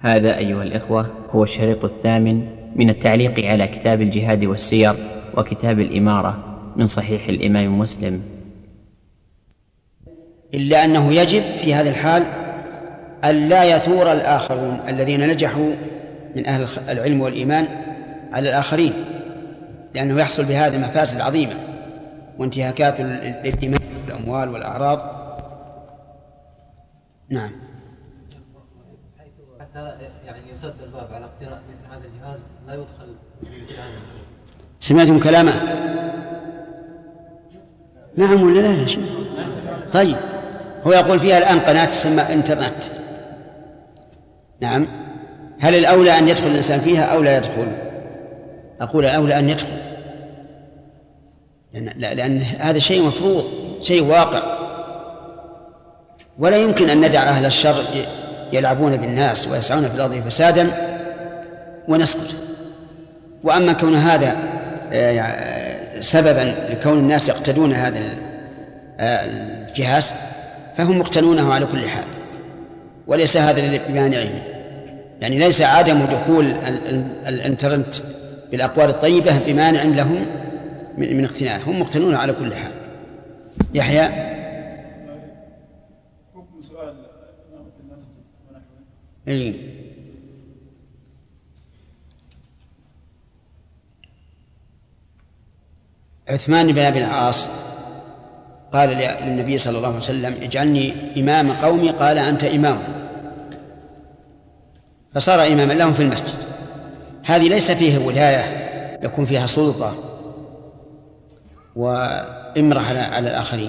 هذا أيها الإخوة هو الشريط الثامن من التعليق على كتاب الجهاد والسير وكتاب الإمارة من صحيح الإمام مسلم. إلا أنه يجب في هذا الحال ألا يثور الآخرون الذين نجحوا من أهل العلم والإيمان على الآخرين، لأنه يحصل بهذه مفاسد عظيمة وانتهاكات للدماء والأموال والأعراض. نعم. حتى يعني يسد الباب على اقتراء مثل هذا الجهاز لا يدخل في هذا. سمعتم كلامه؟ نعم ولا لا يا شيخ؟ طيب، هو يقول فيها الآن قناة تسمى إنترنت. نعم. هل الأولى أن يدخل الإنسان فيها أو لا يدخل؟ أقول الأولى أن يدخل، لأن هذا شيء مفروض، شيء واقع، ولا يمكن أن ندع أهل الشر يلعبون بالناس ويسعون في الأرض فسادا ونسكت. وأما كون هذا سببا لكون الناس يقتدون هذا الجهاز فهم مقتنونه على كل حال، وليس هذا بمانعهم. يعني ليس عدم دخول الانترنت بالأقوال الطيبة بمانع لهم من اقتناء، هم مقتنون على كل حال. يحيى. حكم سؤال إمامة المسجد ونحوه. إيه. عثمان بن أبي العاص قال للنبي صلى الله عليه وسلم: اجعلني إمام قومي. قال: أنت إمام. فصار إماما لهم في المسجد. هذه ليس فيه ولاية يكون فيها سلطة وإمرة على الآخرين.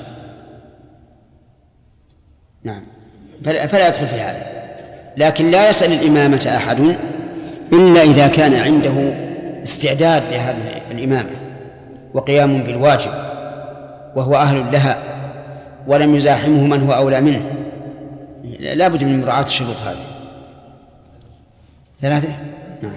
نعم، فلا يدخل في هذا. لكن لا يسأل الإمامة أحد إلا إذا كان عنده استعداد لهذه الإمامة وقيام بالواجب وهو أهل لها ولم يزاحمه من هو أولى منه. لا بد من مراعاة الشروط هذه. ثلاثة. نعم.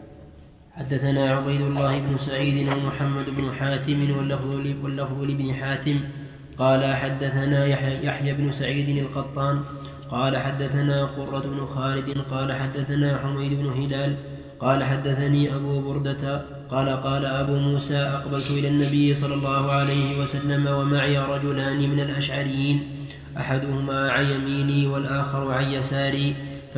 حدثنا عبيد الله بن سعيد ومحمد بن حاتم واللفظ لابن حاتم قال حدثنا يحيى بن سعيد القطان قال حدثنا قرة بن خالد قال حدثنا حميد بن هلال قال حدثني أبو بردة قال أبو موسى: أقبلت إلى النبي صلى الله عليه وسلم ومعي رجلان من الأشعريين، أحدهما عن يميني والآخر عن يساري،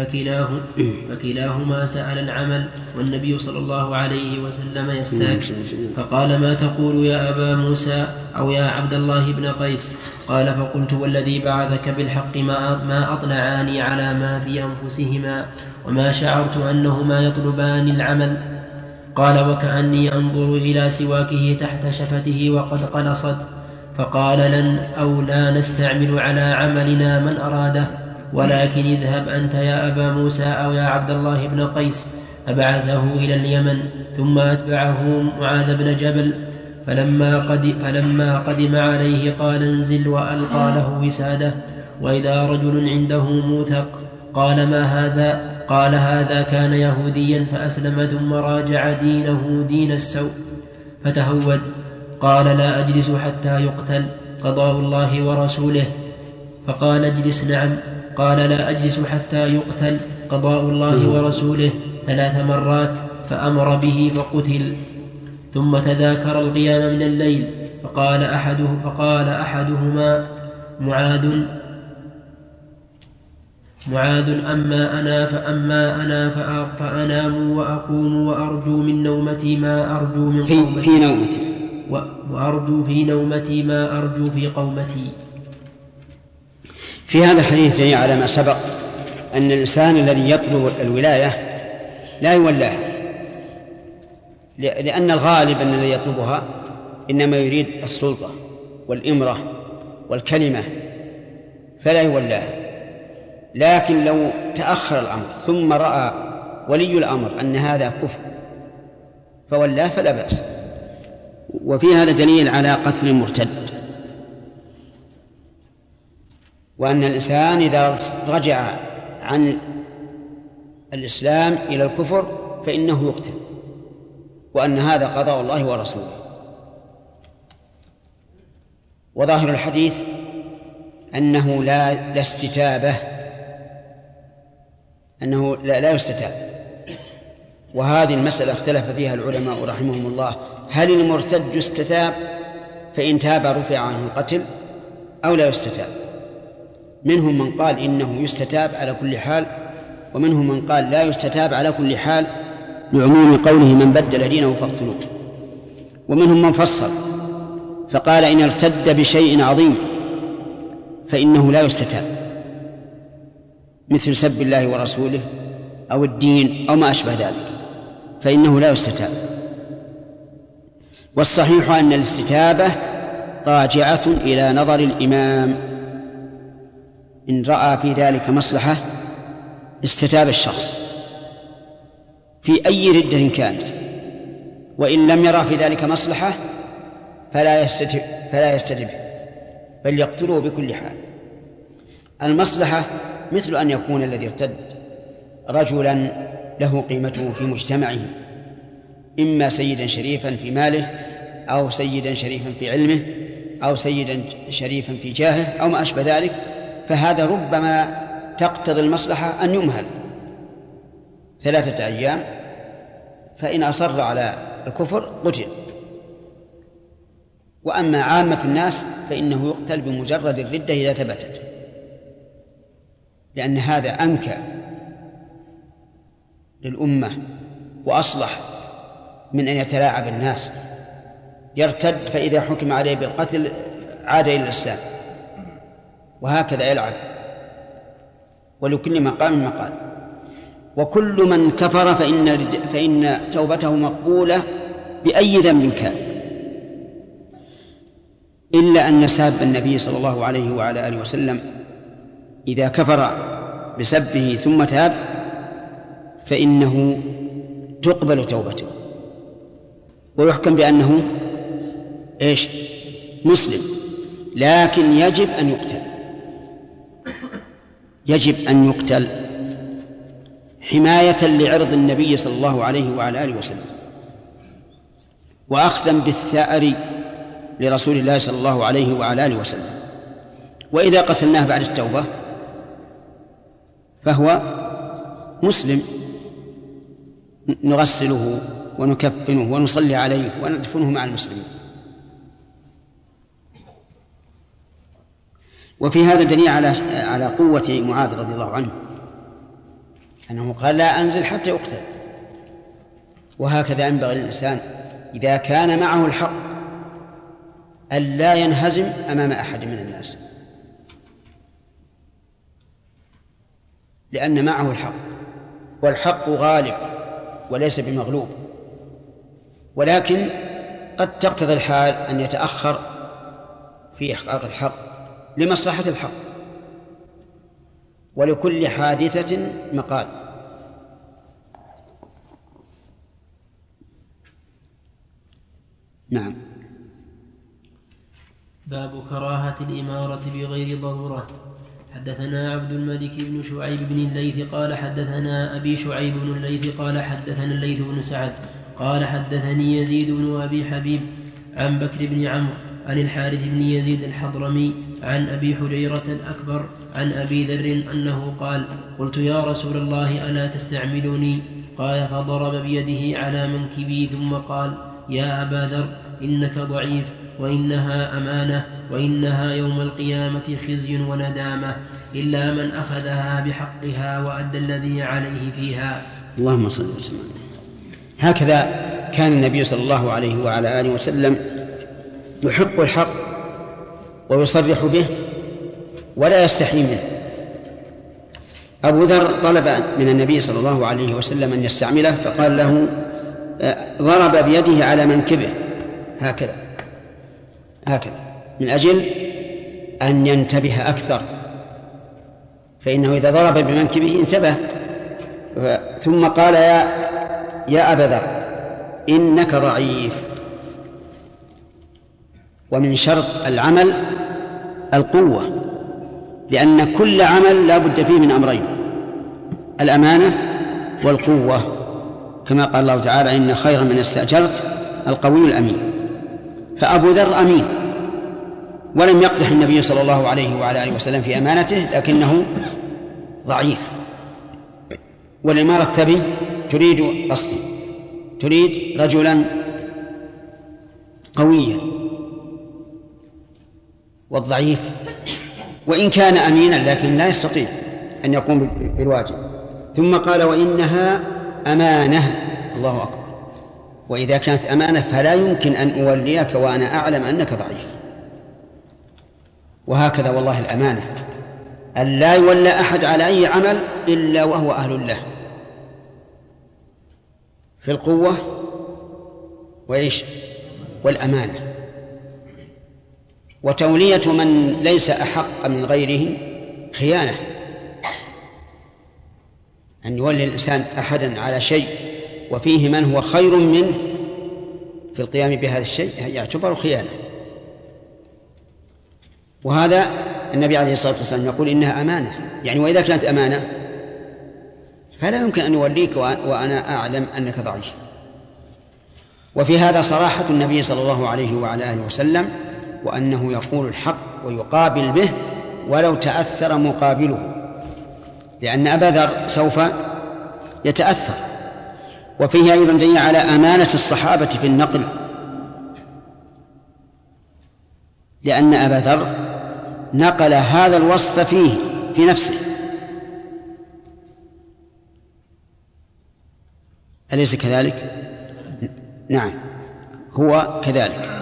فكلاهما سأل العمل، والنبي صلى الله عليه وسلم يستاك، فقال: ما تقول يا أبا موسى أو يا عبد الله بن قيس؟ قال: فقلت: والذي بعثك بالحق ما أطلعاني على ما في أنفسهما وما شعرت أنهما يطلبان العمل. قال: وكأني أنظر إلى سواكه تحت شفته وقد قلصت. فقال: لن أو لا نستعمل على عملنا من أراده، ولكن اذهب أنت يا أبا موسى أو يا عبد الله بن قيس. فبعثه إلى اليمن، ثم أتبعه معاذ بن جبل، فلما قدم عليه قال: انزل، وألقى له وساده، وإذا رجل عنده موثق. قال: ما هذا؟ قال: هذا كان يهوديا فأسلم ثم راجع دينه دين السوء فتهود. قال: لا أجلس حتى يقتل، قضاء الله ورسوله. فقال: اجلس. نعم. قال: لا أجلس حتى يقتل، قضاء الله ورسوله 3 مرات، فأمر به فقتل. ثم تذاكر القيام من الليل، فقال أحدهما: معاذ أما أنا فأنام وأقوم وأرجو من نومتي ما أرجو من قومتي في نومتي وأرجو في نومتي ما أرجو في قومتي. في هذا الحديث على ما سبق أن الإنسان الذي يطلب الولاية لا يولاها، لأن الغالب أن الذي يطلبها إنما يريد السلطة والإمرة والكلمة فلا يولاها. لكن لو تأخر الأمر ثم رأى ولي الأمر أن هذا كفر فولاه فلا بأس. وفي هذا دليل على قتل المرتد، وأن الإنسان إذا رجع عن الإسلام إلى الكفر فإنه يقتل، وأن هذا قضاء الله ورسوله. وظاهر الحديث أنه لا استتابة أنه لا يستتاب. وهذه المسألة اختلف فيها العلماء رحمهم الله، هل المرتد يستتاب فإن تاب رفع عنه القتل أو لا يستتاب؟ منهم من قال إنه يستتاب على كل حال، ومنهم من قال لا يستتاب على كل حال لعموم قوله من بدل دينه فاقتلوه. ومنهم من فصل فقال إن ارتد بشيء عظيم فإنه لا يستتاب، مثل سب الله ورسوله أو الدين أو ما أشبه ذلك، فإنه لا يستتاب. والصحيح أن الاستتابة راجعة إلى نظر الإمام، إن رأى في ذلك مصلحة استتاب الشخص في أي ردة كانت، وإن لم يرى في ذلك مصلحة فلا يستتب بل يقتله بكل حال. المصلحة مثل أن يكون الذي ارتد رجلا له قيمته في مجتمعه، إما سيدا شريفا في ماله أو سيدا شريفا في علمه أو سيدا شريفا في جاهه أو ما أشبه ذلك، فهذا ربما تقتضي المصلحة أن يمهل 3 أيام، فإن أصر على الكفر قتل. وأما عامة الناس فإنه يقتل بمجرد الردة إذا ثبتت، لأن هذا أنكى للأمة وأصلح من أن يتلاعب الناس، يرتد فإذا حكم عليه بالقتل عاد إلى الإسلام، وهكذا يلعب. ولكل مقام مقال. وكل من كفر فإن توبته مقبولة بأي ذنب كان، إلا أن ساب النبي صلى الله عليه وعلى آله وسلم إذا كفر بسبه ثم تاب فإنه تقبل توبته ويحكم بأنه مسلم، لكن يجب أن يقتل، يجب أن يقتل حماية لعرض النبي صلى الله عليه وعلى آله وسلم، وأخذا بالثأر لرسول الله صلى الله عليه وعلى آله وسلم. وإذا قتلناه بعد التوبة فهو مسلم، نغسله ونكفنه ونصلي عليه وندفنه مع المسلمين. وفي هذا دليل على قوة معاذ رضي الله عنه، أنه قال لا أنزل حتى يقتل. وهكذا ينبغي للإنسان إذا كان معه الحق أن لا ينهزم أمام أحد من الناس، لأن معه الحق، والحق غالب وليس بمغلوب. ولكن قد تقتضي الحال أن يتأخر في إحقاق الحق لمصلحة الحق، ولكل حادثة مقال. نعم. باب كراهة الإمارة بغير ضرورة. حدثنا عبد الملك بن شعيب بن الليث قال حدثنا أبي شعيب بن الليث قال حدثنا الليث بن سعد قال حدثني يزيد بن أبي حبيب عن بكر بن عمرو عن الحارث بن يزيد الحضرمي عن أبي حجيرة الأكبر عن أبي ذر أنه قال قلت يا رسول الله ألا تستعملني؟ قال فضرب بيده على منكبي ثم قال يا أبا ذر إنك ضعيف، وإنها أمانة، وإنها يوم القيامة خزي وندامة، إلا من أخذها بحقها وأدى الذي عليه فيها. اللهم صل وسلم. هكذا كان النبي صلى الله عليه وعلى آله وسلم يحق الحق ويصرح به ولا يستحي منه. أبو ذر طلب من النبي صلى الله عليه وسلم أن يستعمله، فقال له ضرب بيده على منكبه هكذا من أجل أن ينتبه أكثر، فإنه إذا ضرب بمنكبه انتبه. ثم قال يا أبا ذر إنك ضعيف. ومن شرط العمل القوة، لأن كل عمل لا بد فيه من أمرين: الأمانة والقوة، كما قال الله تعالى إن خير من استأجرت القوي الأمين. فأبو ذر أمين، ولم يقدح النبي صلى الله عليه وعلى آله وسلم في أمانته، لكنه ضعيف. والإمارة تريد قصدي تريد رجلا قويا، والضعيف وإن كان أمينا لكن لا يستطيع أن يقوم بالواجب. ثم قال وإنها أمانة. الله أكبر. وإذا كانت أمانة فلا يمكن أن أوليك وأنا أعلم أنك ضعيف. وهكذا والله الأمانة أن لا يولى أحد على أي عمل إلا وهو أهل له في القوة والأمانة. وتولية من ليس أحق من غيره خيانة، أن يولي الإنسان أحدا على شيء وفيه من هو خير منه في القيام بهذا الشيء يعتبر خيانة. وهذا النبي عليه الصلاة والسلام يقول إنها أمانة، يعني وإذا كانت أمانة فلا يمكن أن يوليك وأنا أعلم أنك ضعيف. وفي هذا صراحة النبي صلى الله عليه وعلى آله وسلم، وأنه يقول الحق ويقابل به ولو تأثر مقابله، لأن أبا ذر سوف يتأثر. وفيه أيضا دليل على أمانة الصحابة في النقل، لأن أبا ذر نقل هذا الوصف فيه في نفسه، أليس كذلك؟ نعم هو كذلك.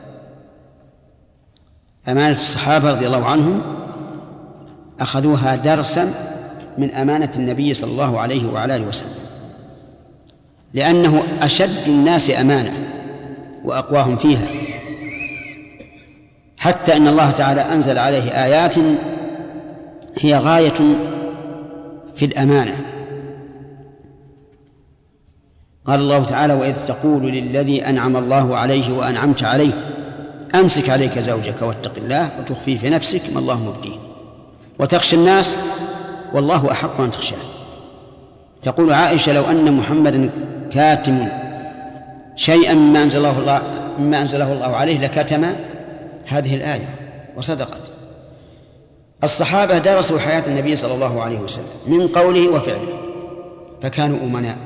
أمانة الصحابة رضي الله عنهم أخذوها درسا من أمانة النبي صلى الله عليه وعلى آله وسلم، لأنه أشد الناس أمانة وأقواهم فيها، حتى إن الله تعالى أنزل عليه آيات هي غاية في الأمانة. قال الله تعالى وإذ تقول للذي أنعم الله عليه وأنعمت عليه أمسك عليك زوجك واتق الله وتخفي في نفسك ما الله مبديه وتخشى الناس والله أحق أن تخشاه. تقول عائشة لو أن محمدا كاتم شيئا مما أنزله الله عليه لكتم هذه الآية، وصدقت. الصحابة درسوا حياة النبي صلى الله عليه وسلم من قوله وفعله، فكانوا أمناء،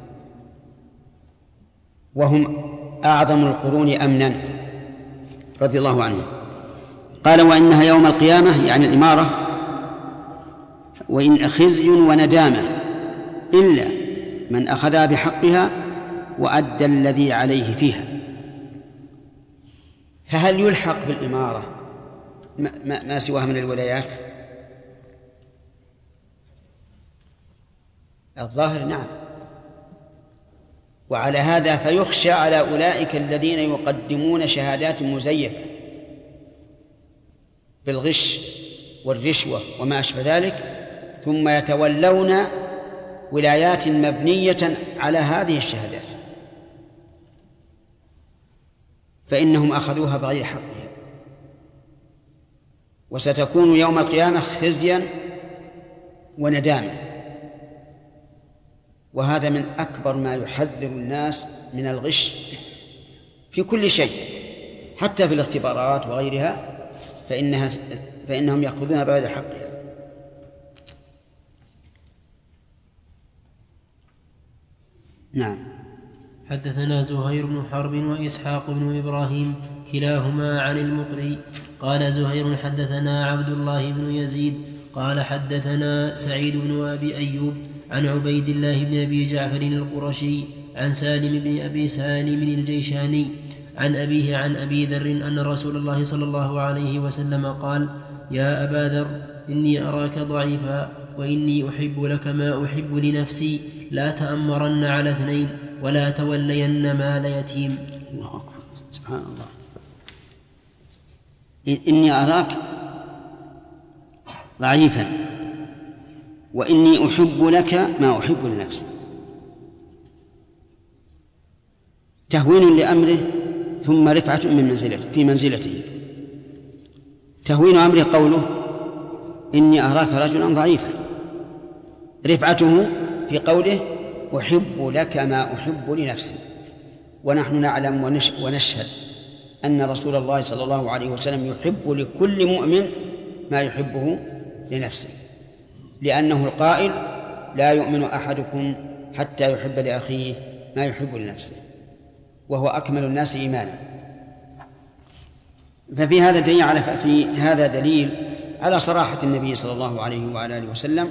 وهم أعظم القرون أمنا رضي الله عنهم. قال وإنها يوم القيامة يعني الإمارة وإن خزي وندامة إلا من أخذها بحقها وأدى الذي عليه فيها. فهل يلحق بالإمارة ما سواها من الولايات؟ الظاهر نعم. وعلى هذا فيخشى على أولئك الذين يقدمون شهادات مزيفة بالغش والرشوة وما أشبه ذلك، ثم يتولون ولايات مبنية على هذه الشهادات، فإنهم أخذوها بغير حقها، وستكون يوم القيامة خزيا وندامة. وهذا من أكبر ما يحذر الناس من الغش في كل شيء، حتى في الاختبارات وغيرها فإنهم يأخذونها بغير حقها. نعم. حدثنا زهير بن حرب وإسحاق بن إبراهيم كلاهما عن المقري قال زهير حدثنا عبد الله بن يزيد قال حدثنا سعيد بن أبي أيوب عن عبيد الله بن أبي جعفر القرشي عن سالم بن أبي سالم الجيشاني عن أبيه عن أبي ذر أن رسول الله صلى الله عليه وسلم قال يا أبا ذر إني أراك ضعيفا وإني أحب لك ما أحب لنفسي لا تأمرن على اثنين ولا تولين مال يتيم. الله أكبر. سبحان الله. إني أراك ضعيفا وإني أحب لك ما أحب لنفسي. تهوين لأمره ثم رفعة في منزلته. تهوين أمره قوله إني أراك رجلا ضعيفا، رفعته في قوله أحب لك ما أحب لنفسي. ونحن نعلم ونشهد أن رسول الله صلى الله عليه وسلم يحب لكل مؤمن ما يحبه لنفسه، لأنه القائل لا يؤمن أحدكم حتى يحب لأخيه ما يحب لنفسه وهو أكمل الناس إيمانا. ففي هذا دليل على صراحة النبي صلى الله عليه وعلى آله وسلم،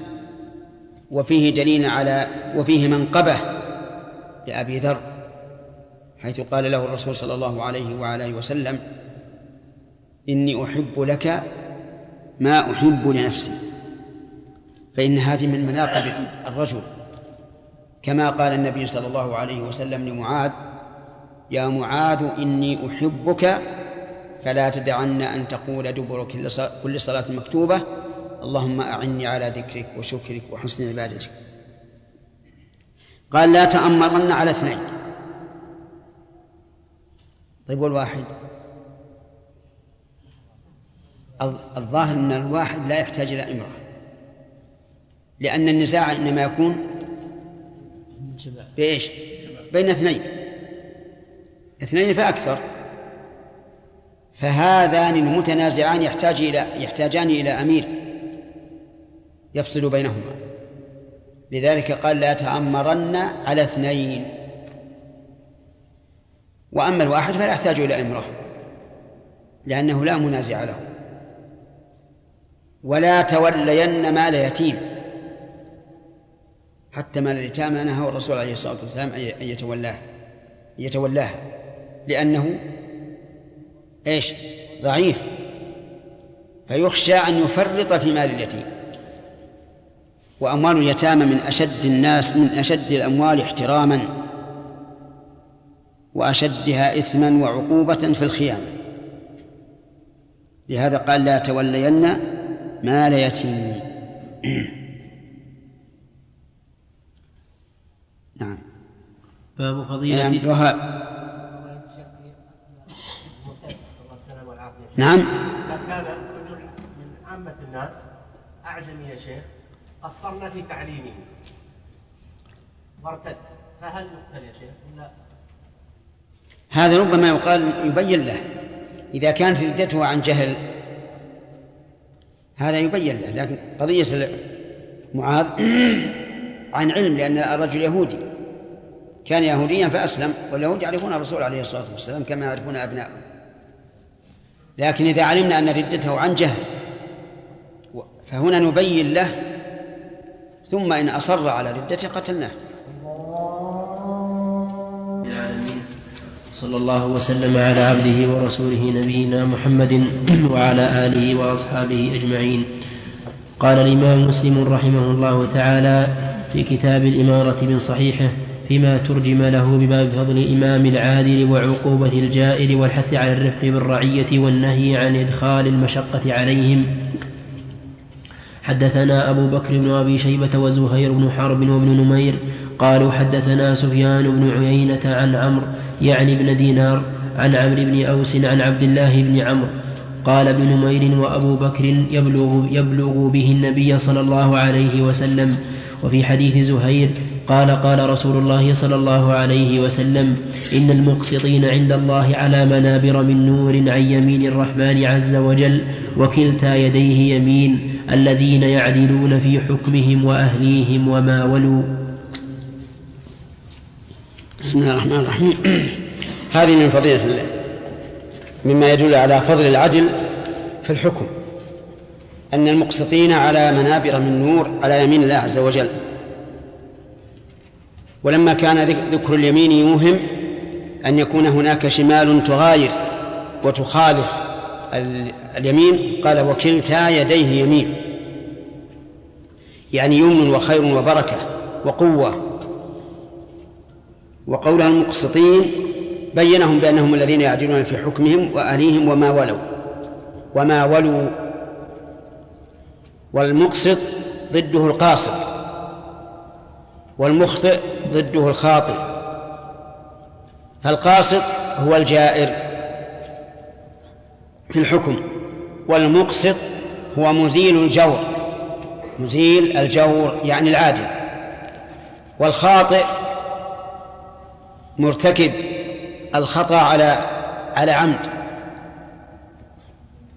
وفيه منقبة لأبي ذر، حيث قال له الرسول صلى الله عليه وعلى آله وسلم: إني أحب لك ما أحب لنفسي، فإن هذه من مناقب الرجل، كما قال النبي صلى الله عليه وسلم لمعاذ: يا معاذ إني أحبك فلا تدعن أن تقول دبر كل صلاة مكتوبة اللهم أعني على ذكرك وشكرك وحسن عبادتك. قال: لا تأمرن على 2. طيب والواحد؟ الظاهر أن الواحد لا يحتاج إلى امرأة، لأن النزاع إنما يكون بإيش؟ بين 2 فأكثر، فهذان المتنازعان يحتاجان إلى أمير يفصل بينهما، لذلك قال: لا تأمرن على 2. وأما الواحد فلا يحتاج إلى امرأة لأنه لا منازع له. ولا تولين مال يتيم، حتى مال اليتامى نهى الرسول عليه الصلاة والسلام أن يتولاها لأنه إيش؟ ضعيف، فيخشى أن يفرط في مال اليتيم. وأموال اليتامى من أشد الأموال احتراما وأشدها إثما وعقوبة في الخيانة، لهذا قال: لا تولين مال يتيم. نعم. باب فضيلة نعم. كان رجل من عامة الناس أعجمي يا شيخ، قصرنا في تعليمه وارتد، فهل يقتل يا شيخ ولا؟ هذا ربما يبين له إذا كانت ردته عن جهل، هذا يبين له. لكن قضية معاذ عن علم، لأن الرجل يهودي، كان يهوديا فأسلم، واليهود يعرفون الرسول عليه الصلاة والسلام كما يعرفون أبنائهم. لكن إذا علمنا أن ردته عن جهل فهنا نبين له، ثم إن أصر على ردته قتلناه. صلى الله وسلم على عبده ورسوله نبينا محمد وعلى آله وأصحابه أجمعين. قال الإمام مسلم رحمه الله تعالى في كتاب الإمارة من صحيحه فيما ترجم له بباب فضل الإمام العادل وعقوبة الجائر والحث على الرفق بالرعية والنهي عن إدخال المشقة عليهم. حدثنا أبو بكر بن أبي شيبة وزهير بن حرب وابن نمير قالوا حدثنا سفيان بن عيينة عن عمرو يعني بن دينار عن عمرو بن أوس عن عبد الله بن عمرو قال ابن نمير وأبو بكر يبلغ به النبي صلى الله عليه وسلم. وفي حديث زهير قال رسول الله صلى الله عليه وسلم إن المقسطين عند الله على منابر من نور عن يمين الرحمن عز وجل وكلتا يديه يمين الذين يعدلون في حكمهم وأهليهم وما ولوا. بسم الله الرحمن الرحيم. هذه من فضيلة الله، مما يدل على فضل العدل في الحكم، أن المقسطين على منابر من نور على يمين الله عز وجل. ولما كان ذكر اليمين يوهم أن يكون هناك شمال تغاير وتخالف اليمين، قال وكلتا يديه يمين، يعني يمن وخير وبركة وقوة. وقولها المقسطين بينهم بأنهم الذين يعدلون في حكمهم وأهليهم وما ولوا. والمقسط ضده القاسط، والمخطئ ضده الخاطئ. فالقاسط هو الجائر في الحكم، والمقسط هو مزيل الجور يعني العادل. والخاطئ مرتكب الخطأ على عمد،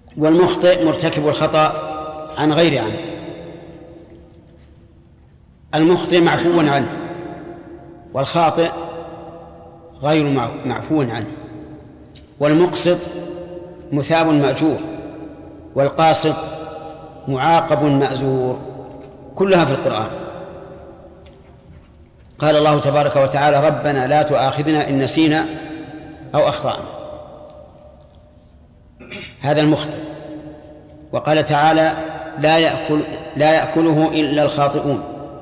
والمخطئ مرتكب الخطأ عن غير عمد. المخطئ معفو عنه، والخاطئ غير معفو عنه، والمقسط مثاب مأجور، والقاسط معاقب مأزور، كلها في القرآن. قال الله تبارك وتعالى: ربنا لا تؤاخذنا إن نسينا أو أخطأنا، هذا المخطئ. وقال تعالى: لا يأكله إلا الخاطئون،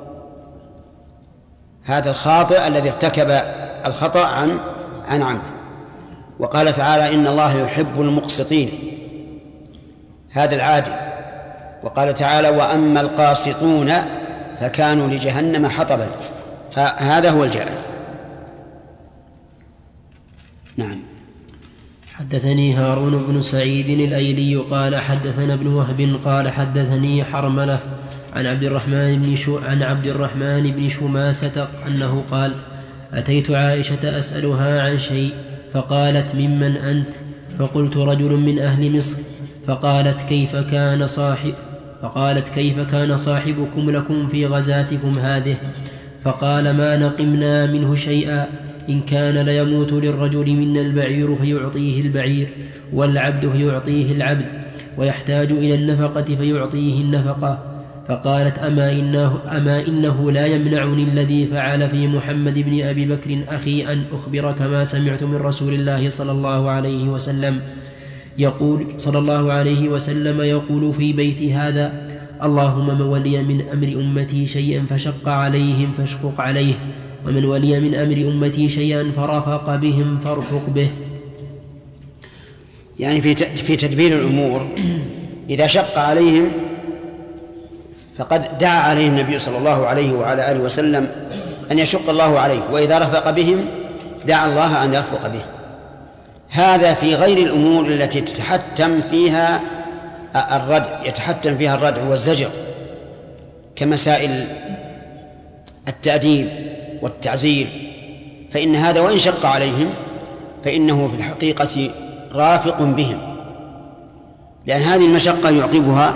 هذا الخاطئ الذي ارتكب الخطأ عن عمد. وقال تعالى: إن الله يحب المقسطين، هذا العادل. وقال تعالى: وأما القاسطون فكانوا لجهنم حطبا، هذا هو الجائر. نعم. حدثني هارون بن سعيد الأيلي قال حدثنا ابن وهب قال حدثني حرملة عن عبد الرحمن بن شماسة أنه قال: أتيت عائشة أسألها عن شيء فقالت: ممن أنت؟ فقلت: رجل من أهل مصر. فقالت: كيف كان صاحبكم لكم في غزاتكم هذه؟ فقال: ما نقمنا منه شيئا، إن كان ليموت للرجل منا البعير فيعطيه البعير، والعبد فيعطيه العبد، ويحتاج إلى النفقة فيعطيه النفقة. فقالت: أما إنه لا يمنعني الذي فعل في محمد بن أبي بكر أخي أن أخبرك ما سمعت من رسول الله صلى الله عليه وسلم يقول في بيتي هذا: اللهم من ولي من أمر أمتي شيئا فشق عليهم فاشقق عليه، ومن ولي من أمر أمتي شيئا فرفق بهم فارفق به. يعني في تدبير الأمور إذا شق عليهم فقد دعا عليه النبي صلى الله عليه وعلى آله وسلم أن يشق الله عليه، وإذا رفق بهم دعا الله أن يرفق به. هذا في غير الأمور التي يتحتم فيها الردع والزجر، كمسائل التأديب والتعزير، فإن هذا وإن شق عليهم فإنه في الحقيقة رافق بهم، لأن هذه المشقة يعقبها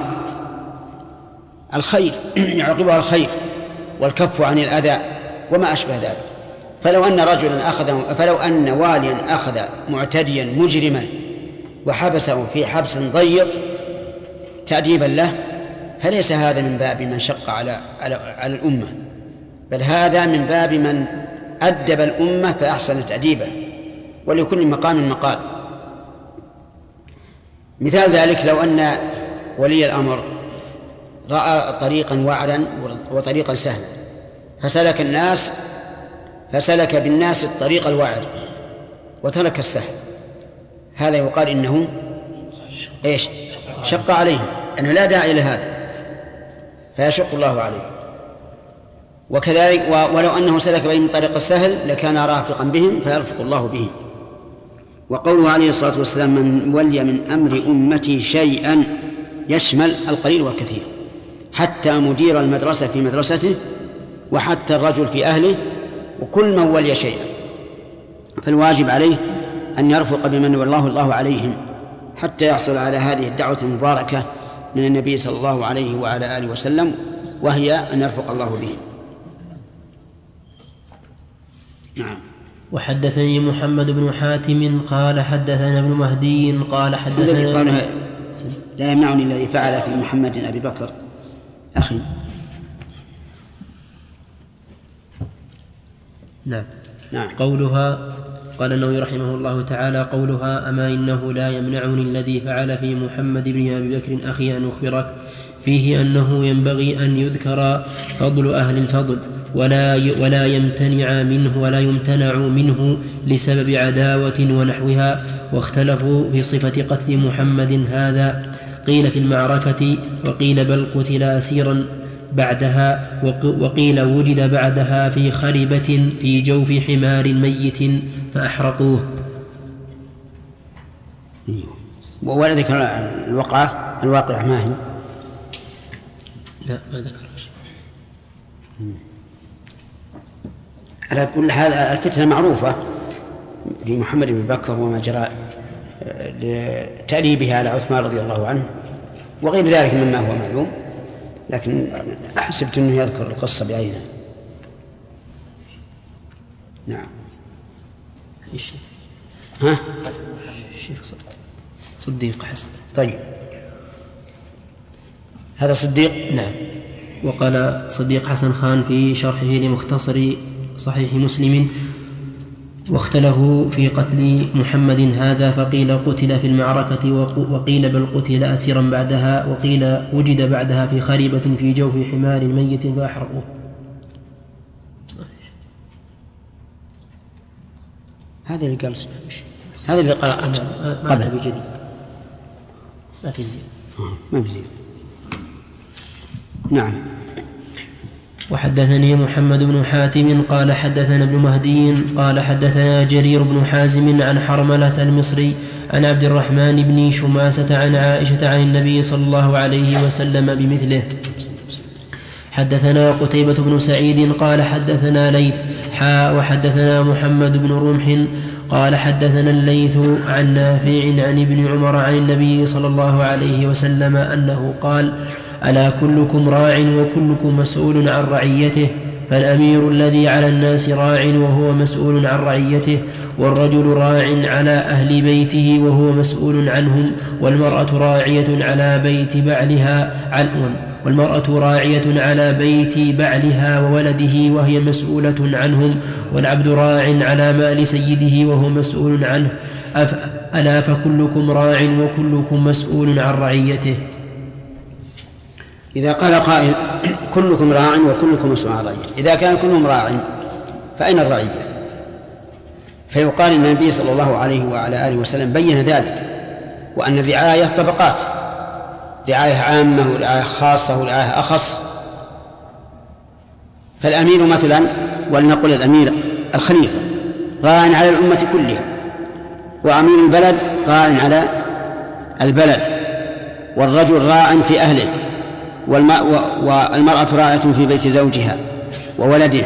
الخير والكف عن الأذى وما أشبه ذلك. فلو أن واليا أخذ معتديا مجرما وحبسه في حبس ضيق تأديبا له، فليس هذا من باب من شق على الأمة، بل هذا من باب من أدب الأمة فأحسن تأديبه، ولكل مقام مقال. مثال ذلك لو أن ولي الأمر رأى طريقا وعرا وطريقا سهلا فسلك بالناس الطريق الوعر وترك السهل، هذا يقال إنه شق عليهم، أنه لا داعي لهذا فيشق الله عليه. وكذلك ولو أنه سلك بهم طريق السهل لكان رافقا بهم فيرفق الله به. وقوله عليه الصلاة والسلام: من ولي من أمر أمتي شيئا يشمل القليل والكثير، حتى مدير المدرسة في مدرسته، وحتى الرجل في أهله، وكل من ولي شيئا، فالواجب عليه أن يرفق بمن والله الله عليهم حتى يحصل على هذه الدعوة المباركة من النبي صلى الله عليه وعلى آله وسلم، وهي أن يرفق الله به. نعم. وحدثني محمد بن حاتم قال حدثنا ابن مهدي قال حدثنا لا يمنعني الذي فعل في محمد أبي بكر أخي. نعم. نعم. قولها قال النووي رحمه الله تعالى: قولها: أما إنه لا يمنعني الذي فعل في محمد بن أبي بكر أخي أن أخبرك، فيه أنه ينبغي أن يذكر فضل أهل الفضل ولا يمتنع منه لسبب عداوة ونحوها. واختلفوا في صفة قتل محمد هذا، قيل في المعركة، وقيل بل قتل أسيرا بعدها، وقيل وجد بعدها في خربة في جوف حمار ميت فأحرقوه. ولا ذكر الواقع ما هي؟ لا، ما ذكر شيء. على كل حال الفتنة معروفة لمحمد بن بكر وما جرى لتأليبها على عثمان رضي الله عنه وغير ذلك مما هو معلوم. لكن حسبت أنه يذكر القصة بعينها. نعم. ها؟ الشيخ صديق حسن. طيب، هذا صديق. نعم. وقال صديق حسن خان في شرحه لمختصر صحيح مسلم: واختلفوا في قتل محمد هذا، فقيل قتل في المعركة، وقيل بل قتل أسيرا بعدها، وقيل وجد بعدها في خريبة في جوف حمار ميت فأحرقوه. هذا اللي قال، هذا اللي قرأت قبل بجديد، ما في زين، ما في زين. نعم. وحدثني محمد بن حاتم قال حدثنا ابن مهدي قال حدثنا جرير بن حازم عن حرملة المصري عن عبد الرحمن بن شماسة عن عائشة عن النبي صلى الله عليه وسلم بمثله. حدثنا قتيبة بن سعيد قال حدثنا ليث وحدثنا محمد بن رمح قال حدثنا الليث عن نافع عن ابن عمر عن النبي صلى الله عليه وسلم أنه قال: ألا كلكم راع وكلكم مسؤول عن رعيته، فالأمير الذي على الناس راع وهو مسؤول عن رعيته، والرجل راع على أهل بيته وهو مسؤول عنهم، والمرأة راعية على بيت بعلها وولده وهي مسؤولة عنهم، والعبد راع على مال سيده وهو مسؤول عنه، ألا فكلكم راع وكلكم مسؤول عن رعيته. إذا قال قائل كلكم راع وكلكم مسؤول عن رعيته، إذا كان كلهم راع فأين الرعية؟ فيقال إن النبي صلى الله عليه وعلى آله وسلم بين ذلك، وأن الرعاية طبقات: رعاية عامة ورعاية خاصة ورعاية أخص. فالأمير مثلا، ولنقل الأمير الخليفة، راع على الأمة كلها، وأمير البلد راع على البلد، والرجل راع في أهله، والمرأة راعية في بيت زوجها وولده،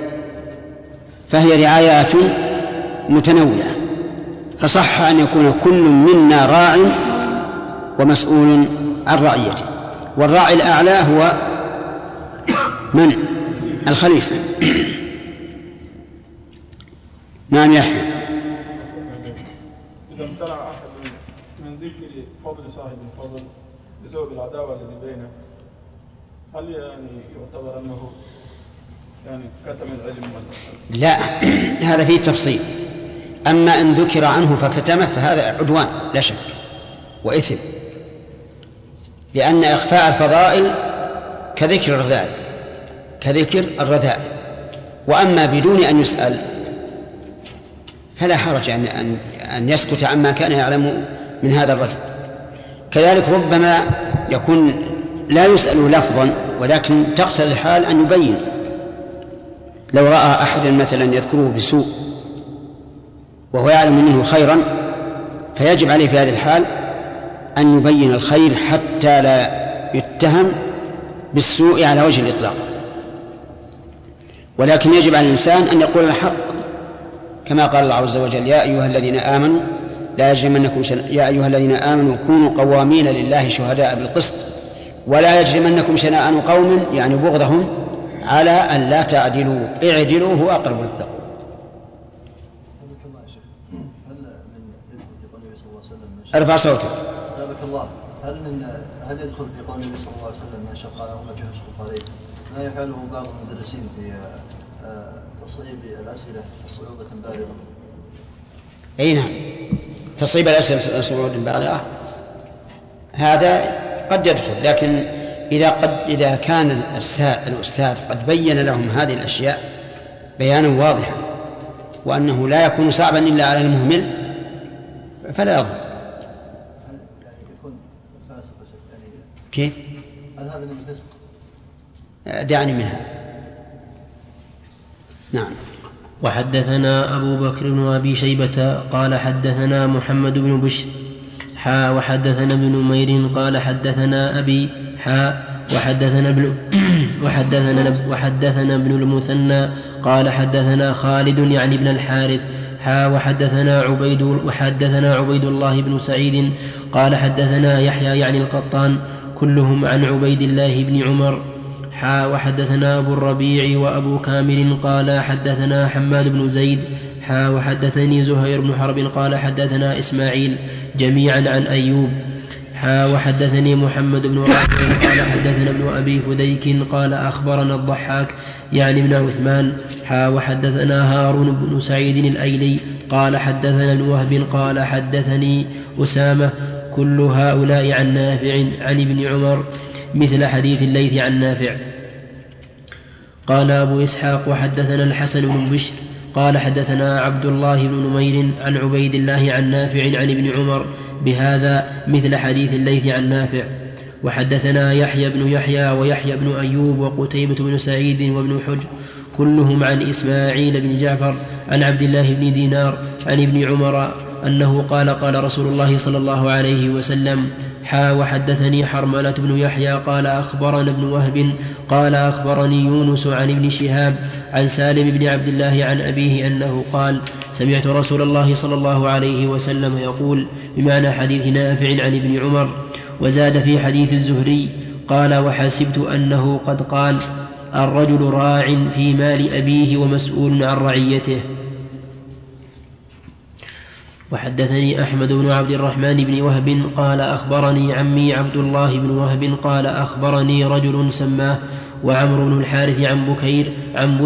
فهي رعايات متنوعة، فصح أن يكون كل منا راع ومسؤول عن رعيته. والراعي الأعلى هو من؟ الخليفة. نعم يحيى. إذا امتنع أحد من ذكر فضل صاحب الفضل بسبب العداوة التي بينه، هل يعني يعتبر أنه يعني كتم العلم ولا لا؟ هذا فيه تفصيل. أما إن ذكر عنه فكتمه فهذا عدوان لا شك وإثم، لأن إخفاء الفضائل كذكر الرذائل. وأما بدون أن يسأل فلا حرج أن يسكت عما كان يعلم من هذا الرجل. كذلك ربما يكون لا يسأل لفظا، ولكن تقتضي الحال أن يبين. لو رأى أحدا مثلا يذكره بسوء وهو يعلم منه خيرا، فيجب عليه في هذه الحال أن يبين الخير حتى لا يتهم بالسوء على وجه الإطلاق. ولكن يجب على الإنسان أن يقول الحق، كما قال الله عز وجل: يا أيها الذين آمنوا كونوا قوامين لله شهداء بالقسط ولا يجرمنكم شنآن قوم، يعني بغضهم، على أن لا تعدلوا، اعدلوا هو أقرب للتقوى. ارفع صوتك. بارك الله. هل يدخل في قول النبي صلى الله عليه وسلم: من شق على أمتي فاشق عليه، ما يفعله بعض المدرسين في تصعيب الأسئلة صعوبة بالغة؟ أي نعم، تصعيب الأسئلة صعوبة بالغة هذا قد يدخل، لكن إذا كان الأستاذ قد بين لهم هذه الأشياء بيانا واضحا، وأنه لا يكون صعبا إلا على المهمل، فلا يضر. كيف؟ هل هذا من الفسق؟ دعني من هذا. نعم. وحدثنا أبو بكر بن أبي شيبة قال حدثنا محمد بن بشر وحدثنا ابن نمير قال حدثنا أبي وحدثنا ابن المثنى قال حدثنا خالد يعني ابن الحارث وحدثنا عبيد الله بن سعيد قال حدثنا يحيى يعني القطان كلهم عن عبيد الله بن عمر. وحدثنا أبو الربيع وأبو كامل قال حدثنا حماد بن زيد وحدثني زهير بن حرب قال حدثنا إسماعيل جميعا عن أيوب وحدثني محمد بن رافع قال حدثنا ابن أبي فديك قال أخبرنا الضحاك يعني ابن عثمان وحدثنا هارون بن سعيد الأيلي قال حدثنا ابن وهب قال حدثني أسامة كل هؤلاء عن نافع عن ابن عمر مثل حديث الليث عن نافع. قال أبو إسحاق وحدثنا الحسن بن بشر قال حدثنا عبد الله بن نمير عن عبيد الله عن نافع عن ابن عمر بهذا مثل حديث الليث عن نافع. وحدثنا يحيى بن يحيى ويحيى بن أيوب وقتيبة بن سعيد وابن حجر كلهم عن إسماعيل بن جعفر عن عبد الله بن دينار عن ابن عمر أنه قال قال رسول الله صلى الله عليه وسلم وحدثني حرملة بن يحيى قال أخبرنا ابن وهب قال أخبرني يونس عن ابن شهاب عن سالم بن عبد الله عن أبيه أنه قال سمعت رسول الله صلى الله عليه وسلم يقول بمعنى حديث نافع عن ابن عمر. وزاد في حديث الزهري قال وحسبت أنه قد قال الرجل راع في مال أبيه ومسؤول عن رعيته. وحدثني أحمد بن عبد الرحمن بن وهب قال أخبرني عمي عبد الله بن وهب قال أخبرني رجل سماه وعمر بن الحارث عن بكير عن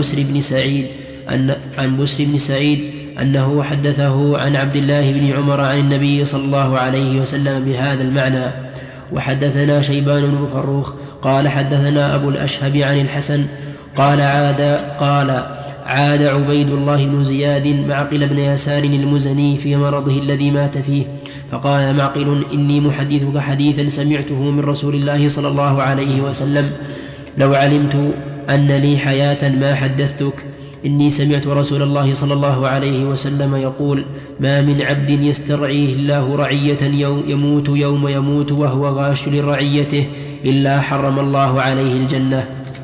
بسر بن سعيد أنه حدثه عن عبد الله بن عمر عن النبي صلى الله عليه وسلم بهذا المعنى. وحدثنا شيبان بن فروخ قال حدثنا أبو الأشهب عن الحسن قال عاد عبيد الله بن زياد معقل بن يسار المزني في مرضه الذي مات فيه فقال معقل إني محدثك حديثا سمعته من رسول الله صلى الله عليه وسلم لو علمت أن لي حياة ما حدثتك. إني سمعت رسول الله صلى الله عليه وسلم يقول ما من عبد يسترعيه الله رعية يموت يوم يموت وهو غاش لرعيته إلا حرم الله عليه الجنة.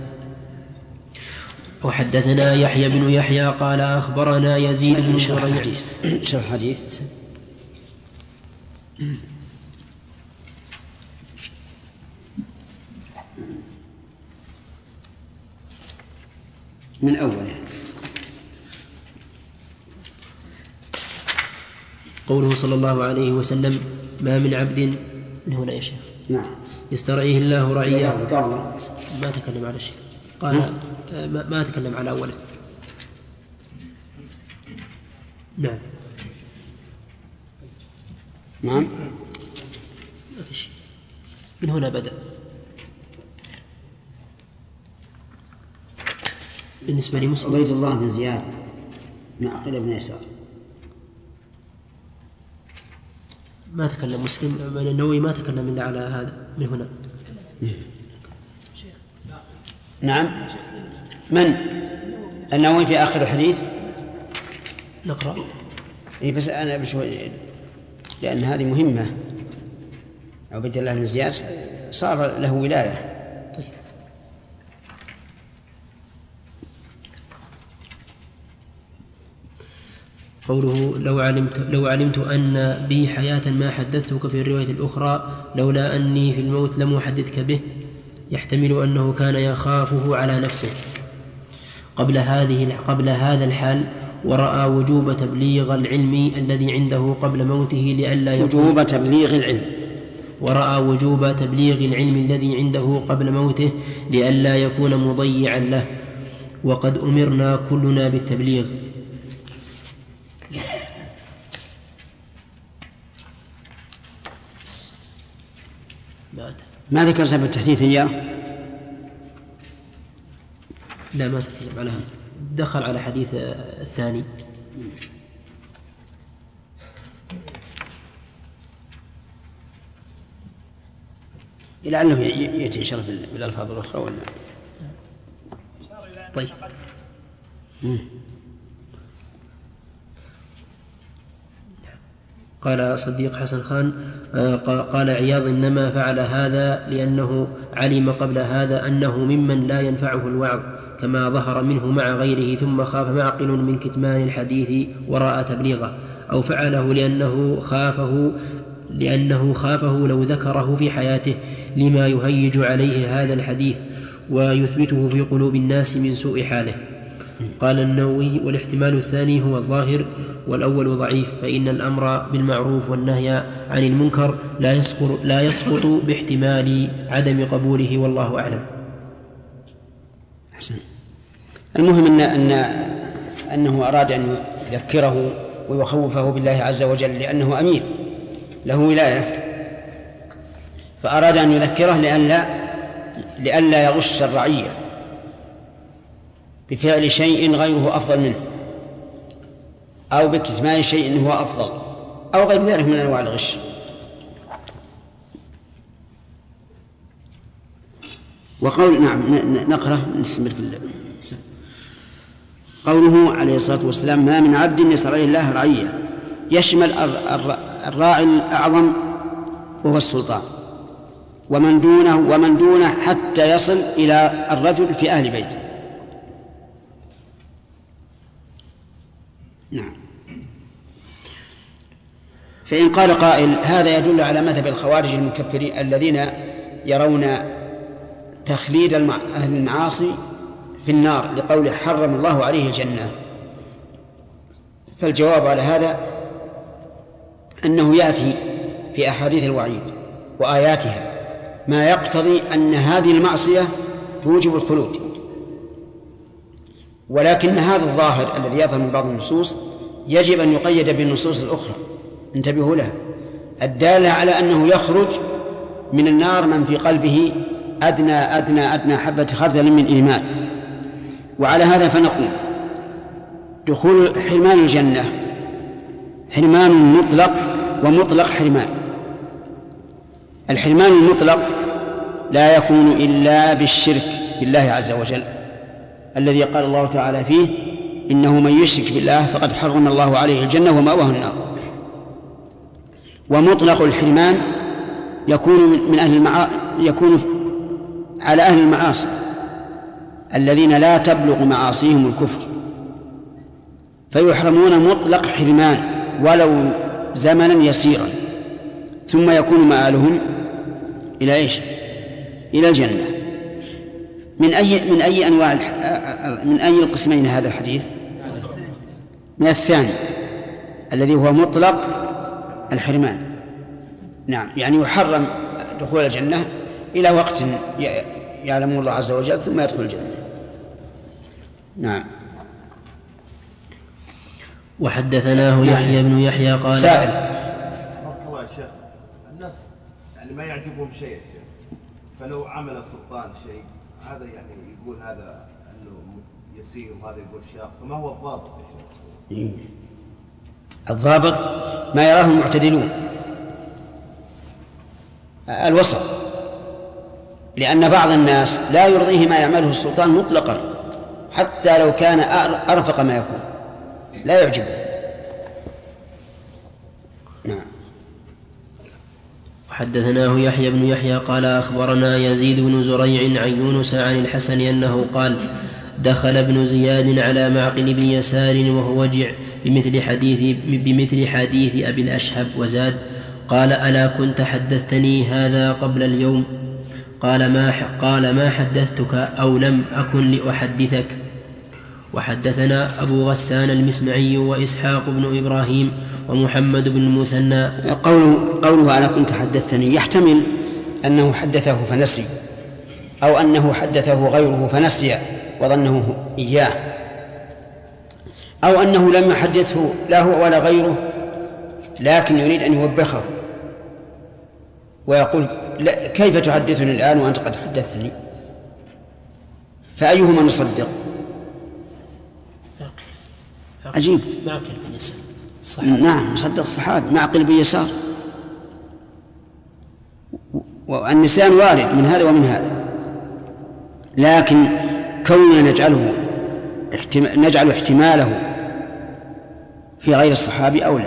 وحدثنا يحيى بن يحيى قال أخبرنا يزيد بن شريع شرح حديث من أوله. قوله صلى الله عليه وسلم ما من عبد هنا يا شيخ نعم يسترعيه الله رعية ما تكلم على شيء قال ما تكلم على أوله. نعم نعم ما في شيء من هنا بدأ. بالنسبة لمسلم عبيد الله بن زياد معقل بن يسار ما تكلم مسلم من النووي ما تكلم إلا على هذا من هنا. نعم من النووي في آخر الحديث نقرأ بس أنا بشوي لأن هذه مهمة. عبيد الله بن زياد صار له ولاية. طيب. قوله لو علمت أن بي حياة ما حدثتك في الرواية الأخرى لولا أني في الموت لم أحدثك به يحتمل أنه كان يخافه على نفسه قبل هذا الحال ورأى وجوب تبليغ العلم الذي عنده قبل موته لئلا يكون مضيعا له وقد أمرنا كلنا بالتبليغ. ما ذكر سبب التحديث إياه؟ لا ما تكلم على هذا دخل على حديث الثاني. لعله يأتي إن شاء الله بالألفاظ الأخرى ولا طيب. قال صديق حسن خان قال عياض إنما فعل هذا لأنه علم قبل هذا أنه ممن لا ينفعه الوعظ كما ظهر منه مع غيره ثم خاف معقل من كتمان الحديث ورأى تبليغه أو فعله لأنه خافه لأنه خافه لو ذكره في حياته لما يهيج عليه هذا الحديث ويثبته في قلوب الناس من سوء حاله. قال النووي: والاحتمال الثاني هو الظاهر، والأول ضعيف، فإن الأمر بالمعروف والنهي عن المنكر لا يسقط باحتمال عدم قبوله، والله أعلم. أحسن. المهم أنه أراد أن يذكره ويخوفه بالله عز وجل، لأنه أمير له ولاية، فأراد أن يذكره لئلا يغش الرعية بفعل شيء غيره أفضل منه، أو بكتمان شيء هو أفضل، أو غير ذلك من أنواع الغش. وقول نقرأ نستمر في قوله عليه الصلاة والسلام: ما من عبد يسر الله رعية، يشمل الراعي الأعظم وهو السلطان، ومن دونه حتى يصل إلى الرجل في أهل بيته. نعم. فإن قال قائل: هذا يدل على مذهب الخوارج المكفرين الذين يرون تخليد أهل المعاصي في النار لقوله حرم الله عليه الجنة، فالجواب على هذا أنه يأتي في أحاديث الوعيد وآياتها ما يقتضي أن هذه المعصية توجب الخلود، ولكن هذا الظاهر الذي يظهر من بعض النصوص يجب أن يقيد بالنصوص الأخرى، انتبهوا لها، الدالة على أنه يخرج من النار من في قلبه أدنى حبة خردل من إيمان. وعلى هذا فنقول: دخول حرمان الجنة حرمان مطلق ومطلق حرمان. الحرمان المطلق لا يكون إلا بالشرك بالله عز وجل، الذي قال الله تعالى فيه: إنه من يشرك بالله فقد حرم الله عليه الجنة ومأواه النار. ومطلق الحرمان يكون على أهل المعاصي الذين لا تبلغ معاصيهم الكفر، فيحرمون مطلق حرمان ولو زمنا يسيرا، ثم يكون مآلهم إلى إيش؟ إلى الجنة. من أي القسمين هذا الحديث؟ من الثاني الذي هو مطلق الحرمان. نعم، يعني يحرم دخول الجنة إلى وقت يعلمه الله عز وجل ثم يدخل الجنة. نعم. وحدثناه يحيى بن يحيى قال: سائل. بارك الله يا شيخ، الناس يعني ما يعجبهم شيء يا شيخ، فلو عمل السلطان شيء هذا يعني يقول هذا أنه يسير وهذا يقول شاق، فما هو الضابط يا شيخ؟ الضابط ما يراه المعتدلون، الوسط، لأن بعض الناس لا يرضيه ما يعمله السلطان مطلقا حتى لو كان أرفق ما يكون، لا يعجبه. نعم. وحدثناه يحيى بن يحيى قال: أخبرنا يزيد بن زريع عن يونس عن الحسن أنه قال: دخل ابن زياد على معقل بن يسار وهو وجع بمثل حديث أبي الأشهب، وزاد: قال: ألا كنت حدثتني هذا قبل اليوم؟ قال ما حدثتك أو لم أكن لأحدثك. وحدثنا أبو غسان المسمعي وإسحاق بن إبراهيم ومحمد بن المثنى. قوله ألا كنت حدثتني يحتمل أنه حدثه فنسي، أو أنه حدثه غيره فنسي وظنه إياه، أو أنه لم يحدثه لا هو ولا غيره لكن يريد أن يوبخه ويقول: كيف تحدثني الآن وأنت قد حدثتني؟ فأيهما نصدق؟ عجيب. معقل بن يسار. نعم، نصدق الصحابي معقل بن يسار، والنسيان وارد من هذا ومن هذا، لكن كوننا نجعل احتماله في غير الصحابي أولى.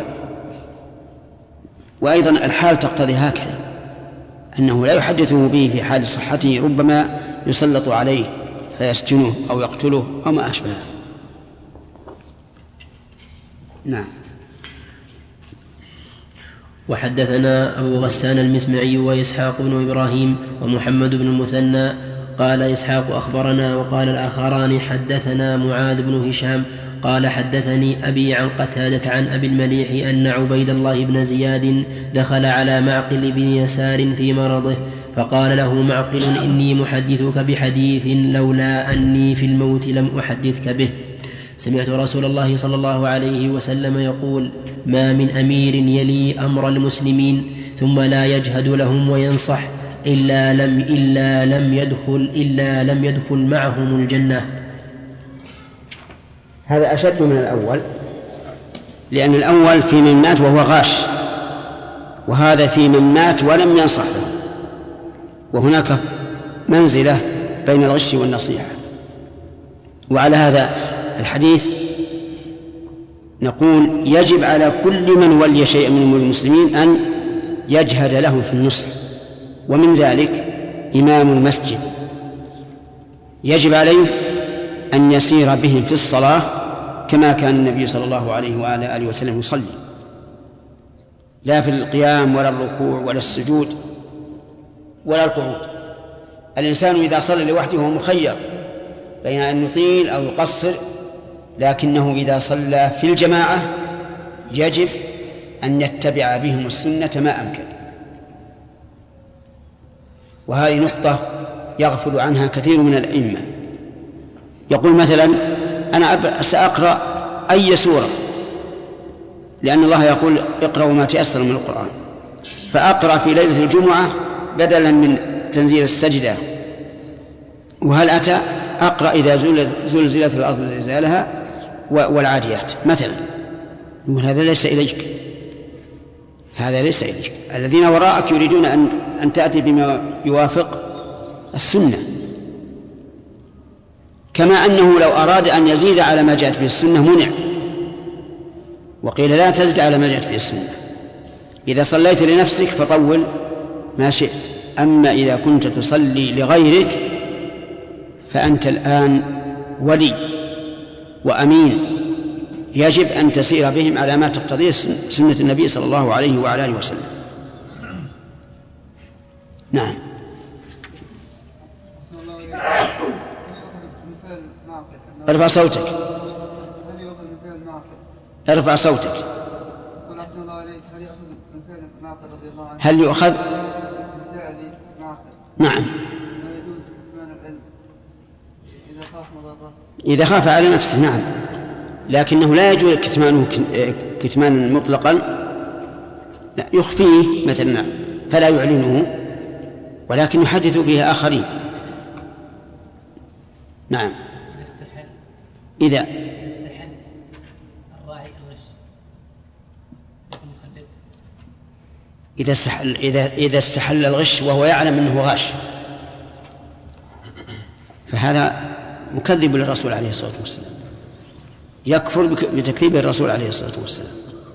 وأيضا الحال تقتضي هكذا، أنه لا يحدثه به في حال صحته، ربما يسلط عليه فيسجنه أو يقتله أو ما أشبه. نعم. وحدثنا أبو غسان المسمعي وإسحاق بن إبراهيم ومحمد بن المثنى قال إسحاق أخبرنا وقال الآخران حدثنا معاذ بن هشام قال حدثني أبي عن قتادة عن أبي المليح أن عبيد الله بن زياد دخل على معقل بن يسار في مرضه فقال له معقل إني محدثك بحديث لولا أني في الموت لم أحدثك به. سمعت رسول الله صلى الله عليه وسلم يقول ما من أمير يلي أمر المسلمين ثم لا يجهد لهم وينصح إلا لم يدخل معهم الجنة. هذا أشد من الأول، لأن الأول في من مات وهو غاش، وهذا في من مات ولم ينصح له، وهناك منزلة بين الغش والنصيحة. وعلى هذا الحديث نقول يجب على كل من ولي شيئا من أمور المسلمين أن يجهد له في النصح، ومن ذلك إمام المسجد يجب عليه أن يسير بهم في الصلاة كما كان النبي صلى الله عليه وعلى آله وسلم يصلي، لا في القيام ولا الركوع ولا السجود ولا القعود. الإنسان إذا صلى لوحده هو مخير بين أن يطيل أو يقصر، لكنه إذا صلى في الجماعة يجب أن يتبع بهم السنة ما أمكن. وهذه نقطة يغفل عنها كثير من الأئمة. يقول مثلا أنا سأقرأ أي سورة، لأن الله يقول اقرأوا ما تيسر من القرآن، فأقرأ في ليلة الجمعة بدلا من تنزيل السجدة، وهل أتى أقرأ إذا زلزلت الأرض زلزالها والعاديات مثلا. هذا ليس إليك، هذا ليس إليك. الذين وراءك يريدون أن تأتي بما يوافق السنة، كما أنه لو أراد أن يزيد على ما جاءت به السنة منع، وقيل لا تزد على ما جاءت به السنة. إذا صليت لنفسك فطول ما شئت، أما إذا كنت تصلي لغيرك فأنت الآن ولي وأمين، يجب أن تسير بهم على ما تقتضيه سنة النبي صلى الله عليه وعلى آله وسلم. نعم. ارفع صوتك، ارفع صوتك. هل يؤخذ؟ نعم، إذا خاف على نفسه نعم، لكنه لا يجوز كتمانه كتمانا مطلقا، لا، يخفيه مثلا فلا يعلنه، ولكن يحدث به آخرين. نعم. إذا استحل الراعي الغش إذا استحل الغش وهو يعلم أنه غاش، فهذا مكذب للرسول عليه الصلاة والسلام، يكفر بتكذيب الرسول عليه الصلاة والسلام.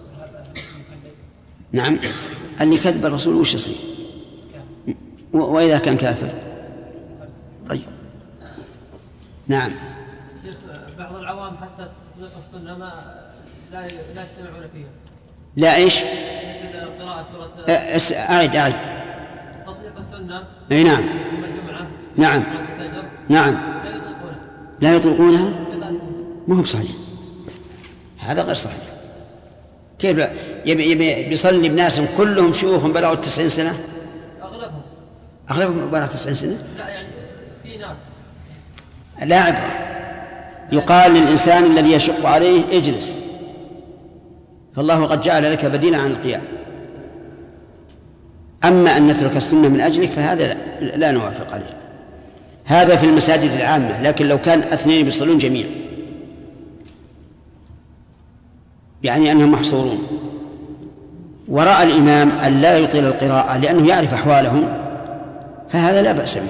نعم، اللي كذب الرسول وش يصير؟ وإذا كان كافر؟ طيب. نعم. بعض العوام حتى تطبيق السنة لا يستمعون فيها. لا إيش؟ قراءة سورة أعد تطبيق السنة. أي نعم. يوم الجمعة. نعم. نعم. لا يطلقونها. ما هو بصحيح، هذا غير صحيح. كيف يبي بيصلي بناس كلهم شيوخ بلغوا 90 سنة؟ أغلبهم بلغوا 90 سنة؟ لا، يعني في ناس لا عبرة. يقال للإنسان الذي يشق عليه اجلس، فالله قد جعل لك بديلا عن القيام. أما أن نترك السنة من أجلك فهذا لا نوافق عليه. هذا في المساجد العامة، لكن لو كان اثنين بيصلون جميعا يعني أنهم محصورون وراء الإمام أن لا يطيل القراءة لأنه يعرف أحوالهم، فهذا لا بأس به.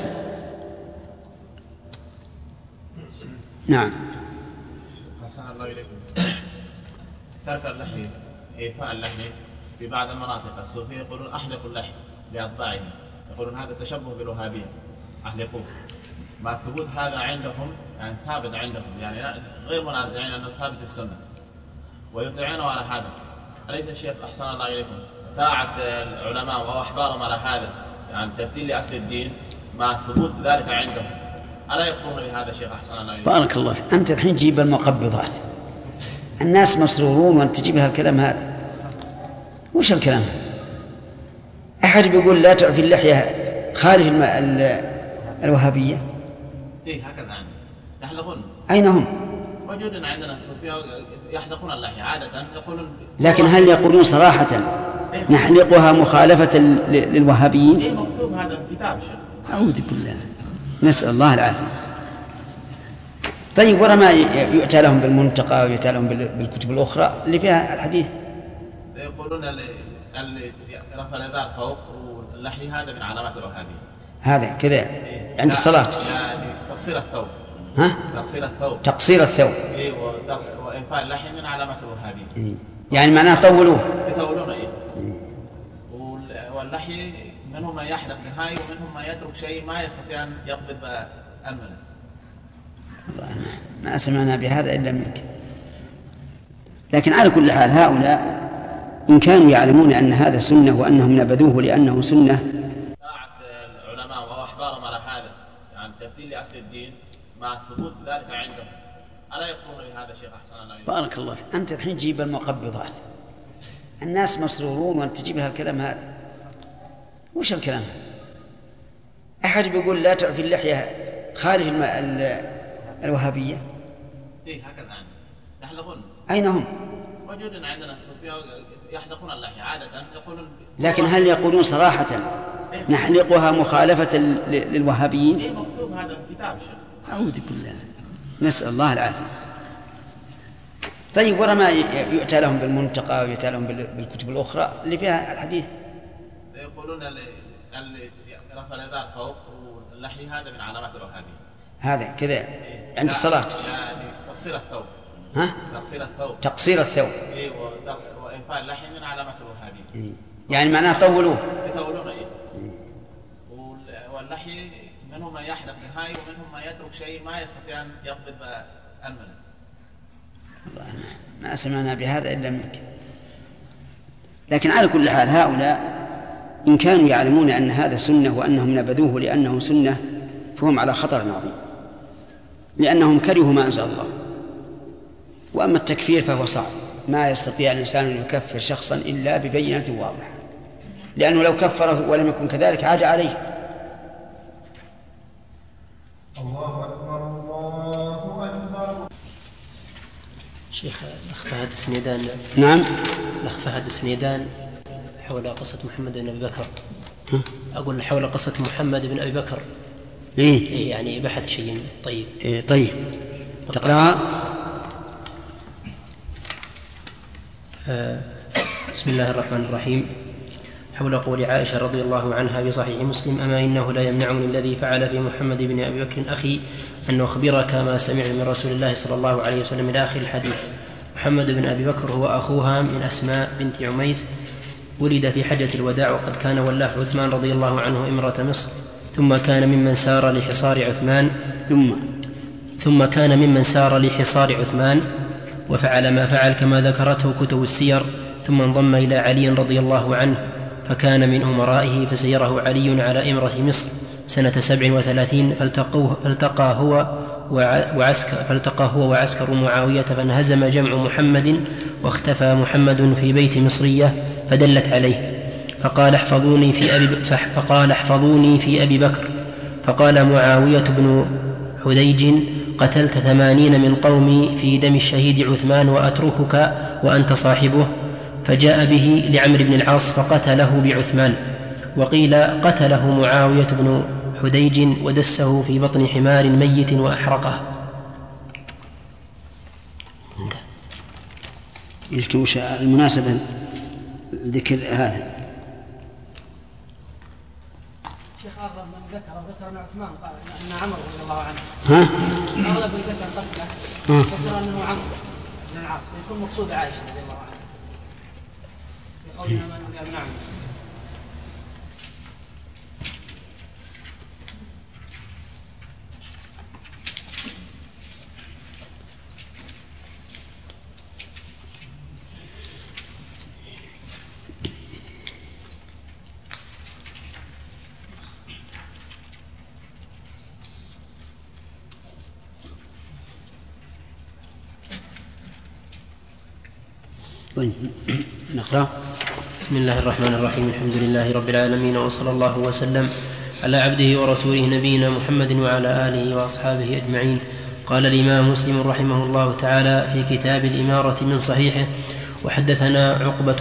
نعم. أحسن الله إليكم. ترك اللحية، إيفاء اللحية في بعض المناطق الصوفية يقولون أحلقوا اللحية لأتباعهم، يقولون هذا تشبه بالوهابية، أحلقوه. مع الثبوت هذا عندهم يعني ثابت عندهم، يعني غير منازعين أنه ثابت في السنة ويطيعونه على هذا. أليس الشيخ أحسن الله إليكم طاعة العلماء وأحبارهم على هذا يعني تبديل لأصل الدين مع ثبوت ذلك عندهم، ألا يكفرون بهذا شيخ أحسن الله إليك؟ بارك الله فيك. أنت الحين تجيب المقبضات، الناس مسرورون وأنت تجيب هالكلام هذا. وش الكلام هذا؟ أحد بيقول لا تعفي اللحية خالف الوهابية؟ إيه هكذا يعني يحلقون. أين هم؟ موجودين عندنا الصوفية يحلقون اللحية عادة يقولون. لكن هل يقولون صراحة نحلقها مخالفة للوهابيين؟ إيه مكتوب هذا في كتاب شيخ. أعوذ بالله، نسأل الله العافية. طيب ورا ما يؤتى لهم بالمنتقى ويؤتى لهم بالكتب الأخرى اللي فيها الحديث؟ يقولون اللي رفع الإزار فوق واللحية هذا من علامات الوهابية. هذا كذا عند الصلاة؟ تقصير الثوب. ها؟ تقصير الثوب. تقصير الثوب. إيه وإنفاء اللحية من علامات الوهابية. إيه. يعني معناه طولوه. يطولون إيه. واللحية منهم من يحلق نهاية ومنهم من يترك شيء ما يستطيع أن يقبض أنمله. ما سمعنا بهذا إلا منك. لكن على كل حال هؤلاء إن كانوا يعلمون أن هذا سنة وأنهم نبذوه لأنه سنة. طاعة العلماء وأحبارهم على هذا يعني تبديل لأصل الدين مع ثبوت ذلك عندهم، ألا يكفرون بهذا شيخ أحسن الله إليك؟ بارك الله فيك. أنت الحين تجيب المقبضات، الناس مسرورون وأنت تجيب هالكلام هذا. وش الكلام هذا؟ أحد بيقول لا تعفي اللحية خالف الوهابية؟ إيه هكذا يعني يحلقون. أين هم؟ موجودين عندنا الصوفية يحلقون اللحية عادة يقولون. لكن هل يقولون صراحة نحلقها مخالفة للوهابيين؟ إيه مكتوب هذا في كتاب شيخ. أعوذ بالله، نسأل الله العافية. طيب ورا ما يؤتى لهم بالمنتقى ويؤتى لهم بالكتب الأخرى اللي فيها الحديث؟ يقولون اللي رفع الإزار فوق واللحية هذا من علامات الوهابية. هذا كذا عند الصلاة؟ تقصير الثوب. ها؟ تقصير الثوب. تقصير الثوب. إيه وإنفاء اللحية من علامات الوهابية. إيه. يعني معناه طولوه. يطولون إيه. واللحية منهم من يحلق نهاية ومنهم من يترك شيء ما يستطيع أن يقبض أنمله. ما سمعنا بهذا إلا منك. لكن على كل حال هؤلاء إن كانوا يعلمون أن هذا سنة وأنهم نبذوه لأنه سنة فهم على خطر عظيم، لأنهم كرهوا ما أنزل الله. وأما التكفير فهو صعب، ما يستطيع الإنسان أن يكفر شخصا إلا ببينة واضحة، لأنه لو كفره ولم يكن كذلك عاد عليه. الله أكبر الله أكبر. شيخ الأخ فهد السنيدان. نعم. الأخ فهد السنيدان حول قصة محمد بن أبي بكر. أقول حول قصة محمد بن أبي بكر. إيه يعني بحث شيء طيب. إيه طيب تقرأها. بسم الله الرحمن الرحيم. حول قول عائشة رضي الله عنها في صحيح مسلم: أما إنه لا يمنعني الذي فعل في محمد بن أبي بكر أخي أن أخبرك ما سمعت من رسول الله صلى الله عليه وسلم إلى آخر الحديث. محمد بن أبي بكر هو أخوها من أسماء بنت عميس، ولد في حجة الوداع، وقد كان ولاه عثمان رضي الله عنه إمرة مصر، ثم كان ممن سار لحصار عثمان وفعل ما فعل كما ذكرته كتب السير، ثم انضم إلى علي رضي الله عنه فكان من أمرائه، فسيره علي على إمرة مصر سنة 37، فالتقى هو وعسكر معاوية، فانهزم جمع محمد واختفى محمد في بيت مصرية فدلت عليه، فقال احفظوني في أبي بكر. فقال معاوية بن حديج: قتلت 80 من قومي في دم الشهيد عثمان وأتركك وأنت صاحبه. فجاء به لعمرو بن العاص فقتله بعثمان. وقيل قتله معاوية بن حديج ودسه في بطن حمار ميت وأحرقه. يمكن وش المناسبة ذكر هذا؟ شيخ أغلب من ذكر أن عثمان قال أن عمرو رضي الله عنه. أغلب من ذكر قتله ذكر أنه عمرو بن العاص، يكون مقصود عائشة رضي الله عنها في قولنا من يمنعني. طيب نقرأ. بسم الله الرحمن الرحيم. الحمد لله رب العالمين، وصلى الله وسلم على عبده ورسوله نبينا محمد وعلى آله وأصحابه أجمعين. قال الإمام مسلم رحمه الله تعالى في كتاب الإمارة من صحيحه: وحدثنا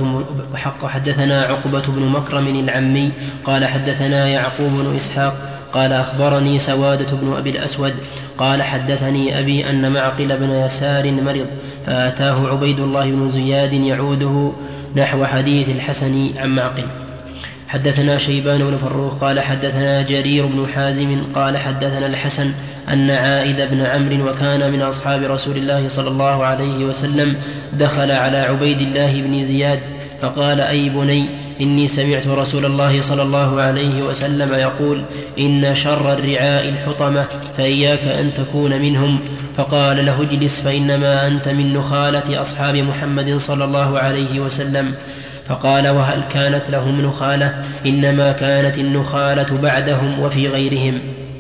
عقبة بن مكرم العمي قال حدثنا يعقوب بن إسحاق قال أخبرني سوادة بن أبي الأسود قال حدثني أبي أن معقل بن يسار مرض فأتاه عبيد الله بن زياد يعوده نحو حديث الحسن عن معقل. حدثنا شيبان بن فروخ قال حدثنا جرير بن حازم قال حدثنا الحسن أن عائذ بن عمرو وكان من أصحاب رسول الله صلى الله عليه وسلم دخل على عبيد الله بن زياد فقال: أي بني، إني سمعت رسول الله صلى الله عليه وسلم يقول: إن شر الرعاء الحطمة، فإياك أن تكون منهم. فقال له: اجلس، فإنما أنت من نخالة أصحاب محمد صلى الله عليه وسلم. فقال: وهل كانت لهم نخالة؟ إنما كانت النخالة بعدهم وفي غيرهم.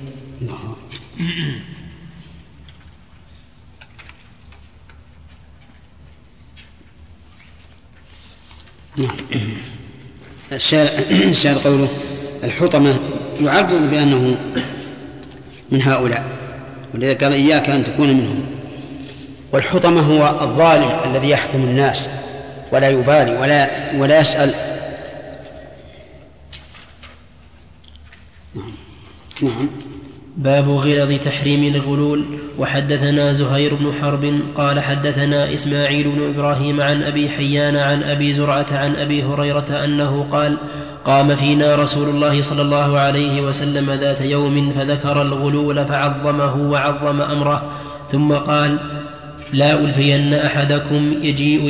الشاعر قوله الحطمة يعرض بأنه من هؤلاء، ولذا قال: إياك أن تكون منهم. والحطمة هو الظالم الذي يحطم الناس ولا يبالي ولا يسأل. نعم. باب غلظ تحريم الغلول. وحدثنا زهير بن حرب قال حدثنا إسماعيل بن إبراهيم عن أبي حيان عن أبي زرعة عن أبي هريرة أنه قال: قام فينا رسول الله صلى الله عليه وسلم ذات يوم فذكر الغلول فعظمه وعظم أمره، ثم قال: لا ألفين أحدكم يجيء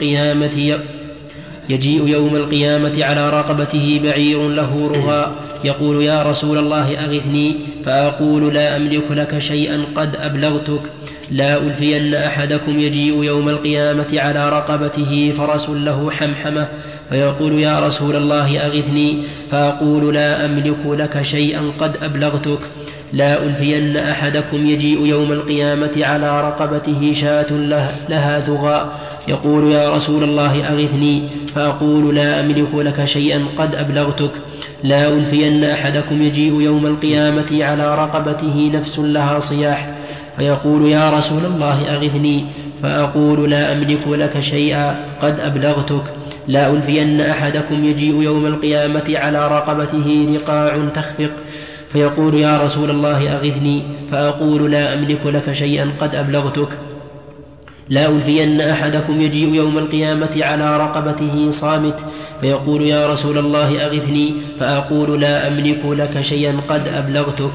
يوم القيامة على رقبته بعير له رغاء يقول: يا رسول الله أغثني، فأقول: لا أملك لك شيئا قد أبلغتك. لا ألفين أحدكم يجيء يوم القيامة على رقبته فرس له حمحمة، فيقول: يا رسول الله أغثني، فأقول: لا أملك لك شيئا قد أبلغتك. لا ألفين أحدكم يجيء يوم القيامة على رقبته شاة لها ثغاء يقول: يا رسول الله أغثني، فأقول: لا أملك لك شيئا قد أبلغتك. لا ألفين أحدكم يجيء يوم القيامة على رقبته نفس لها صياح، فيقول: يا رسول الله أغثني، فأقول: لا أملك لك شيئا قد أبلغتك. لا ألفين أحدكم يجيء يوم القيامة على رقبته رقاع تخفق، فيقول: يا رسول الله أغثني، فأقول: لا أملك لك شيئا قد أبلغتك. لا ألفين أحدكم يجيء يوم القيامة على رقبته صامت، فيقول: يا رسول الله أغثني، فأقول: لا أملك لك شيئا قد أبلغتك.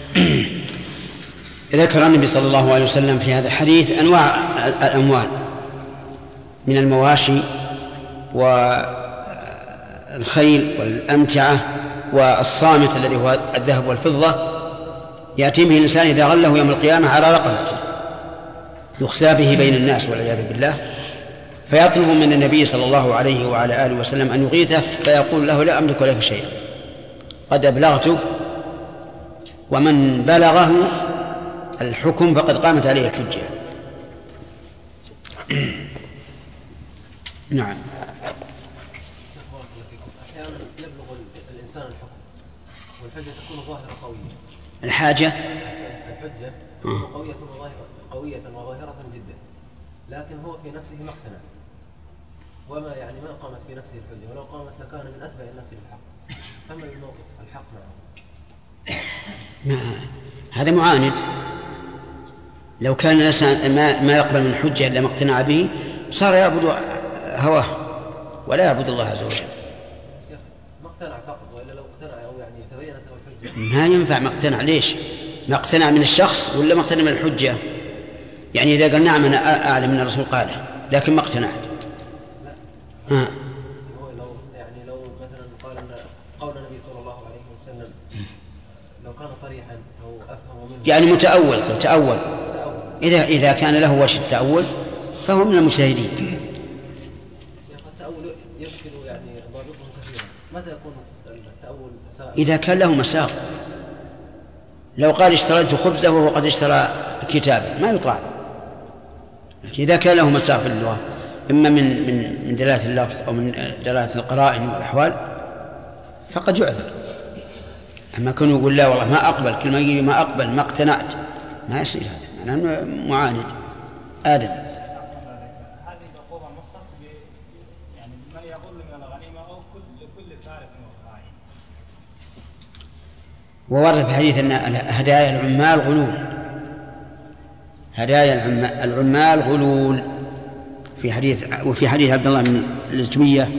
ذكر النبي صلى الله عليه وسلم في هذا الحديث أنواع الأموال من المواشي والخيل والأمتعة والصامت الذي هو الذهب والفضة، يأتي به الإنسان إذا غله يوم القيامة على رقبته يخزى به بين الناس والعياذ بالله، فيطلب من النبي صلى الله عليه وعلى آله وسلم أن يغيثه، فيقول له: لا أملك لك شيئا قد أبلغته. ومن بلغه الحكم فقد قامت عليه الحجة. نعم. أحيانا يبلغ الإنسان الحكم والحجة تكون ظاهرة قوية. الحاجة الحجة قوية وظاهرة جدا، لكن هو في نفسه ما اقتنع، وما ما قامت في نفسه الحجة، ولو قامت لكان من أتبع الناس بالحق. فما الموقف الحق معه؟ هذا معاند. لو كان الإنسان ما يقبل من الحجة إلا ما اقتنع به صار يعبد هواه ولا يعبد الله عز وجل. ما اقتنع فقط، وإلا لو اقتنع أو تبينت له الحجة ما ينفع. ما اقتنع ليش؟ ما اقتنع من الشخص ولا ما اقتنع من الحجة؟ يعني إذا قال: نعم أنا أعلم من الرسول قاله، لكن ما اقتنعت. لا. هو لو مثلا قال أن قول النبي صلى الله عليه وسلم لو كان صريحا أو أفهم منه، يعني متأول. إذا كان له وجه التأول فهو من المجتهدين. التأول يشكل ضابطه كثيرا. متى يكون التأول سائغ؟ إذا كان له مساق. لو قال: اشتريت خبزه وهو قد اشترى كتابا، ما يطاع. إذا كان له مساق في اللغة. إما من دلالة اللفظ أو من دلالة القرائن والأحوال فقد يعذر. أما كانوا يقول لا والله ما أقبل، كل ما يجي ما أقبل ما اقتنعت، ما يصير هذا، أنا معاند. آدم. هذه العقوبة مختص يعني من يغل من الغنيمة أو كل سارق وخائن. وورد في الحديث أن هدايا العمال غلول، هدايا العمال غلول وفي حديث عبد الله بن الزبية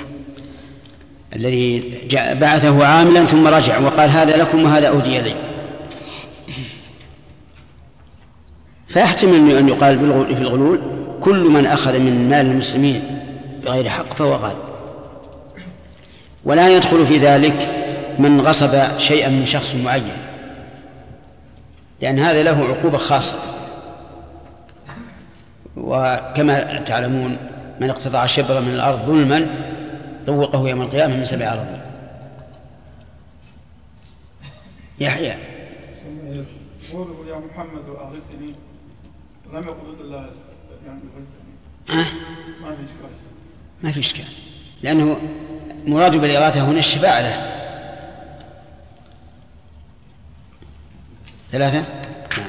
الذي بعثه عاملا ثم رجع وقال هذا لكم وهذا أهدي لي. فيحتمل أن يقال في الغلول كل من أخذ من مال المسلمين بغير حق فهو غال، ولا يدخل في ذلك من غصب شيئا من شخص معين، لأن هذا له عقوبة خاصة. وكما تعلمون من اقتطع شبرا من الأرض ظلما طوقه يوم القيامة من 7 أرض. يحيى قوله يا محمد أغثني لم يقل الله يعني أغثني ما في إشكال لأنه مراد بالإغاثة هنا الشفاعة له. 3. نعم.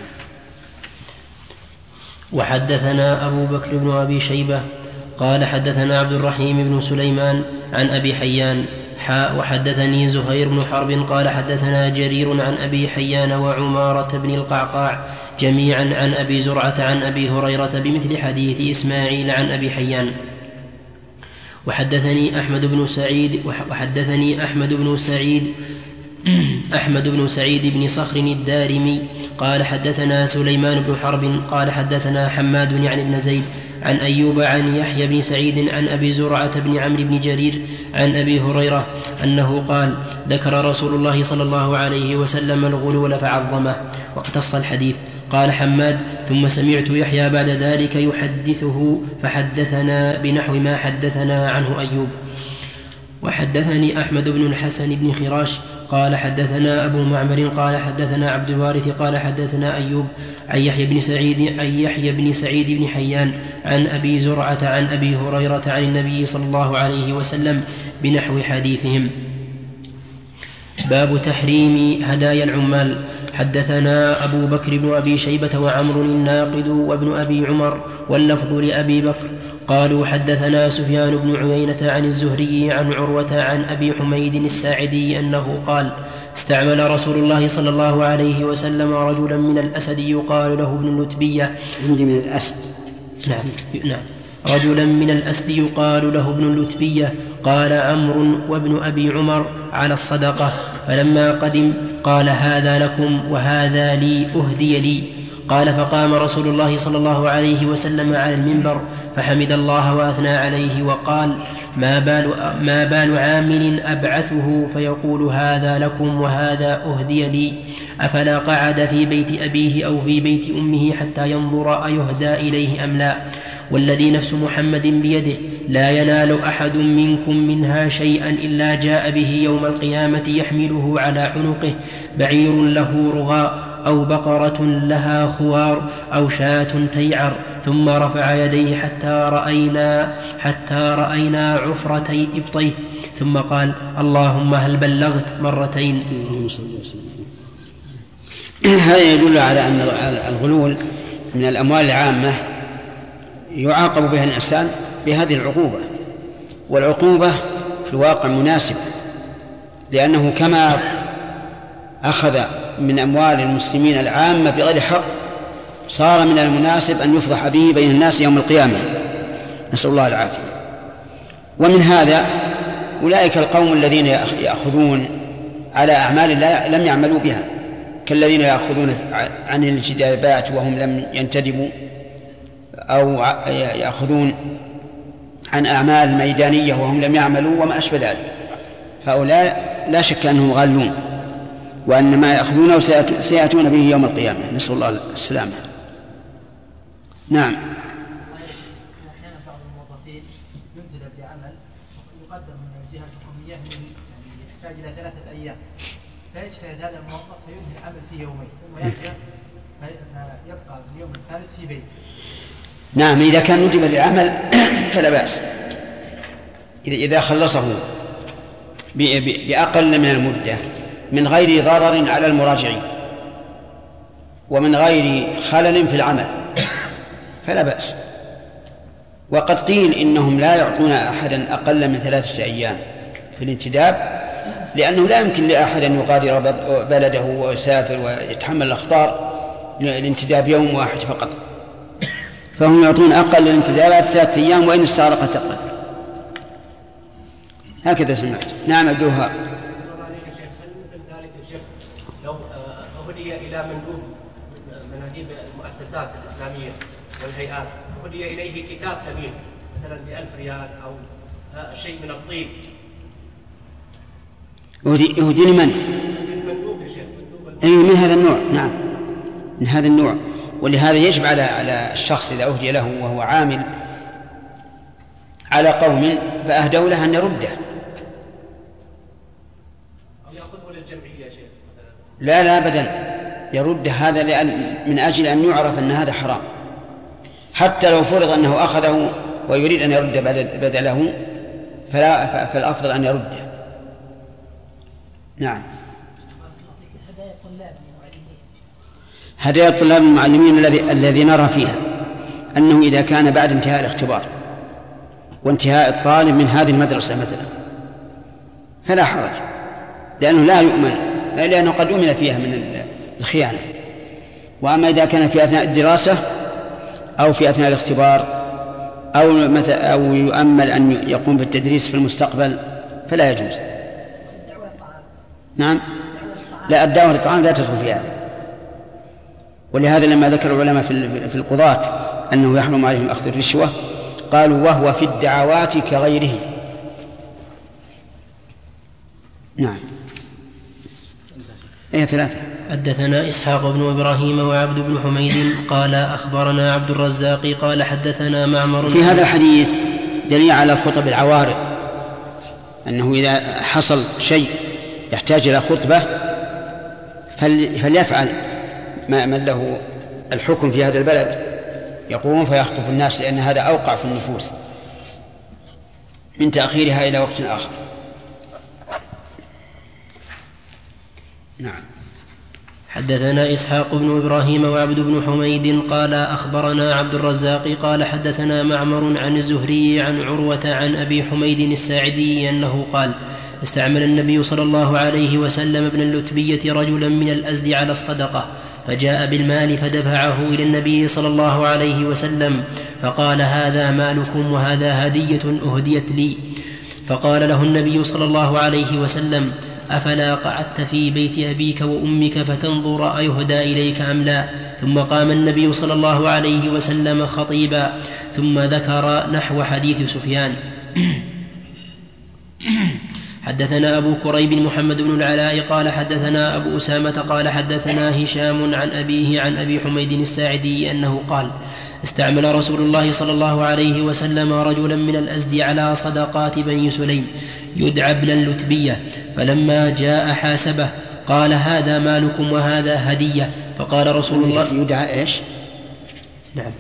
وحدثنا أبو بكر بن أبي شيبة قال حدثنا عبد الرحيم بن سليمان عن أبي حيان وحدثني زهير بن حرب قال حدثنا جرير عن أبي حيان وعمارة بن القعقاع جميعا عن أبي زرعة عن أبي هريرة بمثل حديث إسماعيل عن أبي حيان. وحدثني أحمد بن سعيد بن صخر الدارمي قال حدثنا سليمان بن حرب قال حدثنا حماد يعني بن زيد عن أيوب عن يحيى بن سعيد عن أبي زرعة بن عمرو بن جرير عن أبي هريرة أنه قال ذكر رسول الله صلى الله عليه وسلم الغلول فعظمه واقتص الحديث. قال حماد ثم سمعت يحيى بعد ذلك يحدثه فحدثنا بنحو ما حدثنا عنه أيوب. وحدثني أحمد بن الحسن بن خراش قال حدثنا أبو معمر قال حدثنا عبد الوارث قال حدثنا أيوب عن يحيى بن سعيد بن حيان عن أبي زرعة عن أبي هريرة عن النبي صلى الله عليه وسلم بنحو حديثهم. باب تحريم هدايا العمال. حدثنا أبو بكر بن أبي شيبة وعمر الناقد وابن أبي عمر واللفظ لأبي بكر قالوا حدثنا سفيان بن عيينة عن الزهري عن عروة عن أبي حميد الساعدي أنه قال استعمل رسول الله صلى الله عليه وسلم رجلا من الأسد يقال له ابن اللتبية. عندي من الأسد. نعم. رجلا من الأسد يقال له ابن اللتبية قال عمرو وابن أبي عمر على الصدقة، فلما قدم قال هذا لكم وهذا لي أهدي لي. قال فقام رسول الله صلى الله عليه وسلم على المنبر فحمد الله وأثنى عليه وقال ما بال عامل أبعثه فيقول هذا لكم وهذا أهدي لي، أفلا قعد في بيت أبيه أو في بيت أمه حتى ينظر أيهدى إليه أم لا؟ والذي نفس محمد بيده لا ينال أحد منكم منها شيئا إلا جاء به يوم القيامة يحمله على عنقه بعير له رغاء أو بقرة لها خوار أو شاة تيعر، ثم رفع يديه حتى رأينا عفرتي إبطيه، ثم قال اللهم هل بلغت مرتين. هذا يدل على أن الغلول من الأموال العامة يعاقب بها الإنسان بهذه العقوبة، والعقوبة في الواقع مناسبة، لأنه كما أخذ من أموال المسلمين العامة بغير حق صار من المناسب أن يفضح به بين الناس يوم القيامة، نسأل الله العافية. ومن هذا أولئك القوم الذين يأخذون على أعمال لم يعملوا بها، كالذين يأخذون عن الجدابات وهم لم ينتدبوا، أو يأخذون عن أعمال ميدانية وهم لم يعملوا وما أشبه ذلك. هؤلاء لا شك أنهم غالون، وأن ما يأخذونه سيأتون به يوم القيامة، نسأل الله السلامة. نعم. أحيانا بعض الموظفين ينتدب بعمل يقدم من الجهة الحكومية يحتاج إلى 3 أيام، فيجتهد هذا الموظف فينهي العمل في يومين ثم يرجع فيبقى اليوم الثالث في بيت، نعم، إذا كان ندب للعمل فلا بأس، إذا خلصه بأقل من المدة من غير ضرر على المراجعين ومن غير خلل في العمل فلا بأس. وقد قيل إنهم لا يعطون أحدا أقل من 3 أيام في الانتداب، لأنه لا يمكن لأحد أن يغادر بلده ويسافر ويتحمل الأخطار الانتداب يوم واحد فقط، فهم يعطون أقل الانتدابات 3 أيام وإن استغرقت أقل. هكذا سمعت. نعم عبد الوهاب. لو أهدي إلى مندوب من هذه المؤسسات الإسلامية والهيئات، أهدي إليه كتاب ثمين مثلا ب1000 ريال أو شيء من الطيب، يهدي لمن؟ المندوب يا شيخ، أي من هذا النوع. نعم من هذا النوع. ولهذا يجب على الشخص إذا أهدي له وهو عامل على قوم فأهدوا له أن يرده. أو يأخذه للجمعية يا شيخ. لا أبدا، يرد هذا من أجل أن يعرف أن هذا حرام، حتى لو فرض أنه أخذه ويريد أن يرد بدله فالأفضل أن يرده. نعم. هدايا الطلاب المعلمين الذي نرى فيها أنه إذا كان بعد انتهاء الاختبار وانتهاء الطالب من هذه المدرسة مثلا فلا حرج، لأنه لا يؤمن، لأنه قد أؤمن فيها من الخيانة. وأما إذا كان في أثناء الدراسة أو في أثناء الاختبار أو يؤمل أن يقوم بالتدريس في المستقبل فلا يجوز. نعم، لا، الدعوة للطعام لا تدخل في هذا. ولهذا لما ذكر العلماء في القضاة أنه يحرم عليهم أخذ الرشوة قالوا وهو في الدعوات كغيره. نعم. 3. حدثنا إسحاق بن إبراهيم وعبد بن حميد قال أخبرنا عبد الرزاق قال حدثنا معمر. في هذا الحديث دليل على الخطب العوارض، أنه إذا حصل شيء يحتاج إلى خطبة فليفعل من له الحكم في هذا البلد، يقوم فيخطب الناس، لأن هذا أوقع في النفوس من تأخيرها إلى وقت آخر. نعم. حدثنا إسحاق بن إبراهيم وعبد بن حميد قال أخبرنا عبد الرزاق قال حدثنا معمر عن الزهري عن عروة عن أبي حميد الساعدي أنه قال استعمل النبي صلى الله عليه وسلم ابن اللتبية رجلا من الأزد على الصدقة، فجاء بالمال فدفعه إلى النبي صلى الله عليه وسلم فقال هذا مالكم وهذا هدية أهديت لي. فقال له النبي صلى الله عليه وسلم أفلا قعدت في بيت أبيك وأمك فتنظر أيهدى إليك أم لا؟ ثم قام النبي صلى الله عليه وسلم خطيبا ثم ذكر نحو حديث سفيان. حدثنا أبو كريب محمد بن العلاء قال حدثنا أبو أسامة قال حدثنا هشام عن أبيه عن أبي حميد الساعدي أنه قال استعمل رسول الله صلى الله عليه وسلم رجلا من الأزد على صدقات بني سليم يدعى ابن اللتبية، فلما جاء حاسبه قال هذا مالكم وهذا هدية. فقال رسول الله يدعى إيش؟ نعم،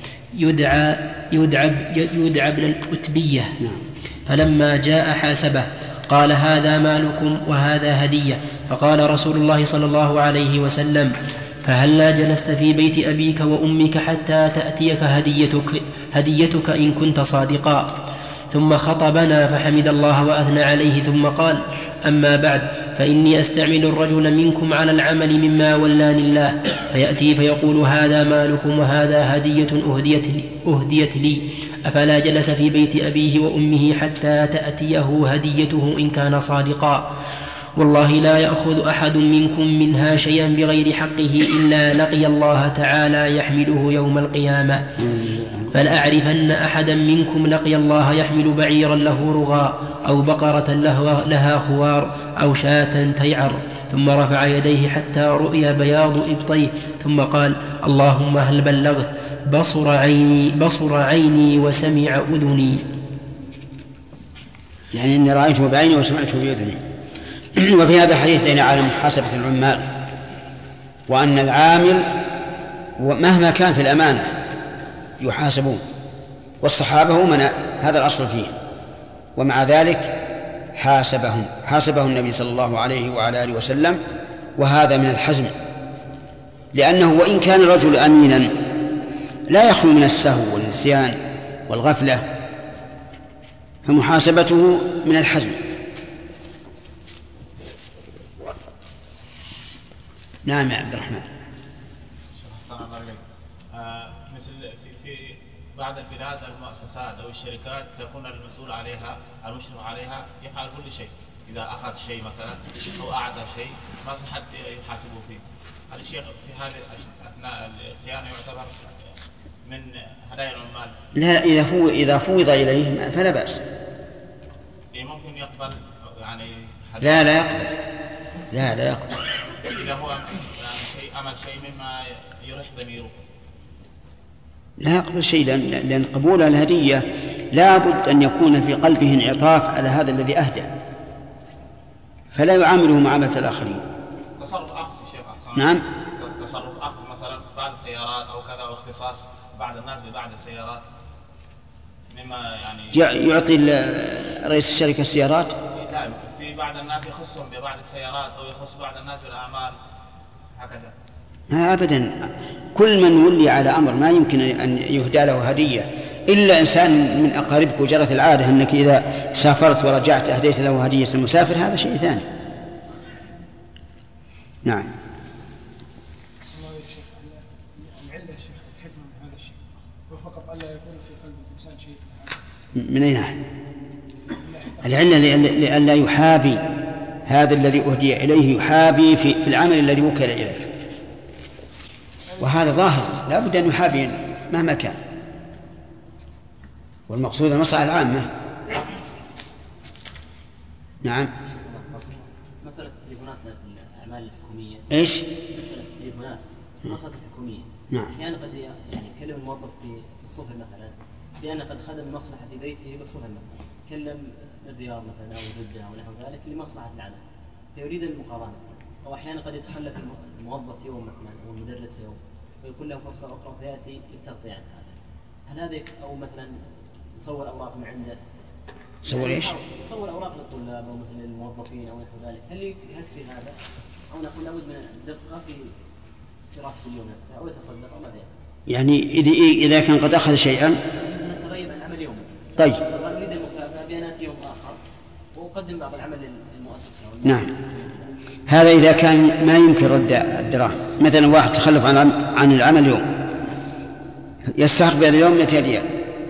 يدعى ابن اللتبية. فلما جاء حاسبه قال هذا مالكم وهذا هدية. فقال رسول الله صلى الله عليه وسلم فهلا جلست في بيت أبيك وأمك حتى تأتيك هديتك إن كنت صادقا. ثم خطبنا فحمد الله وأثنى عليه ثم قال أما بعد فإني أستعمل الرجل منكم على العمل مما ولاني الله، فيأتي فيقول هذا مالكم وهذا هدية أهديت لي، أفلا جلس في بيت أبيه وأمه حتى تأتيه هديته إن كان صادقا؟ والله لا يأخذ أحد منكم منها شيئا بغير حقه إلا لقي الله تعالى يحمله يوم القيامة. فلأعرفن أحدا منكم لقي الله يحمل بعيرا له رغاء أو بقرة لها خوار أو شاة تيعر، ثم رفع يديه حتى رؤي بياض إبطيه ثم قال اللهم هل بلغت؟ بصر عيني وسمع أذني. يعني إني رأيته بعيني وسمعته بأذني. وفي هذا الحديث دليل على محاسبة العمال، وأن العامل مهما كان في الأمانة يحاسبون والصحابة هم هذا الأصل فيه، ومع ذلك حاسبه النبي صلى الله عليه وعلى آله وسلم، وهذا من الحزم، لأنه وإن كان الرجل أمينا لا يخلو من السهو والنسيان والغفلة، فمحاسبته من الحزم. نعم يا عبد الرحمن. مثل في بعض البلاد المؤسسات أو الشركات يكون المسؤول عليها المشرف عليها يفعل كل شيء، إذا أخذ شيء مثلا أو أعطى شيء ما في حد يحاسبه فيه. هل الشيخ في هذه أثناء القيام يعتبر من هدايا العمال؟ لا، إذا فوض إليه فلا بأس. ممكن يقبل يعني لا يقبل. لا يقبل. إذا هو يعني عمل شيء مما يريح ضميره لا يقبل شيء، لأن قبول الهدية لا بد أن يكون في قلبه انعطاف على هذا الذي أهدى، فلا يعامله معاملة الآخرين. تصرف أخذ شيخ. نعم. تصرف أخذ مثلا بعض السيارات أو كذا، واختصاص بعض الناس ببعض السيارات مما يعني يعطي رئيس الشركة السيارات. لا، في بعض الناس يخصهم ببعض السيارات أو يخص بعض الناس بالأعمال هكذا. أبدا، كل من ولي على أمر ما يمكن أن يهدى له هدية إلا إنسان من أقاربك، وجرت العادة أنك إذا سافرت ورجعت أهديت له هدية المسافر، هذا شيء ثاني. نعم. العلة يا شيخ الحكمة من هذا الشيء وفقط ألا يكون في قلب الإنسان شيء من أي ناحية؟ العلة لألا يحابي هذا الذي أهدي إليه، يحابي في العمل الذي وكل إليه، وهذا ظاهر لا بد أن يحابي مهما كان، والمقصود المصلحة العامة. نعم. مسألة التليفونات في الأعمال الحكومية. إيش؟ مسألة التليفونات في المؤسسات الحكومية. نعم. أحيانا قد يعني يكلم الموظف في الصفر مثلا بأن قد خدم المصلحة في بيته بالصفر مثلا، كلم الرياض مثلا أو جدة أو نحو ذلك لمصلحة العمل، فيريد المقارنة. أو أحيانا قد يتخلف الموظف يوم مثلا أو المدرس يوم، ويكون له فرصة أخرى فيأتي للتغطية عن هذا. هل هذا أو مثلا يصور أوراق من عنده؟ يصور إيش؟ يصور أوراق للطلاب أو مثل الموظفين أو نحو ذلك، هل يكفي هذا؟ أو نقول لابد من الدقة في دراسة اليوم نفسه، أو يتصدق أو ماذا يعني إذا كان قد أخذ شيئا تغيب عن عمل يوم. طيب. يريد المكافأة بأن يأتي يوم آخر وأقدم بعض العمل للمؤسسة. نعم. هذا إذا كان ما يمكن رد الدراهم، مثلا واحد تخلف عن العمل يوم، يستحق بهذا اليوم 200 ريال،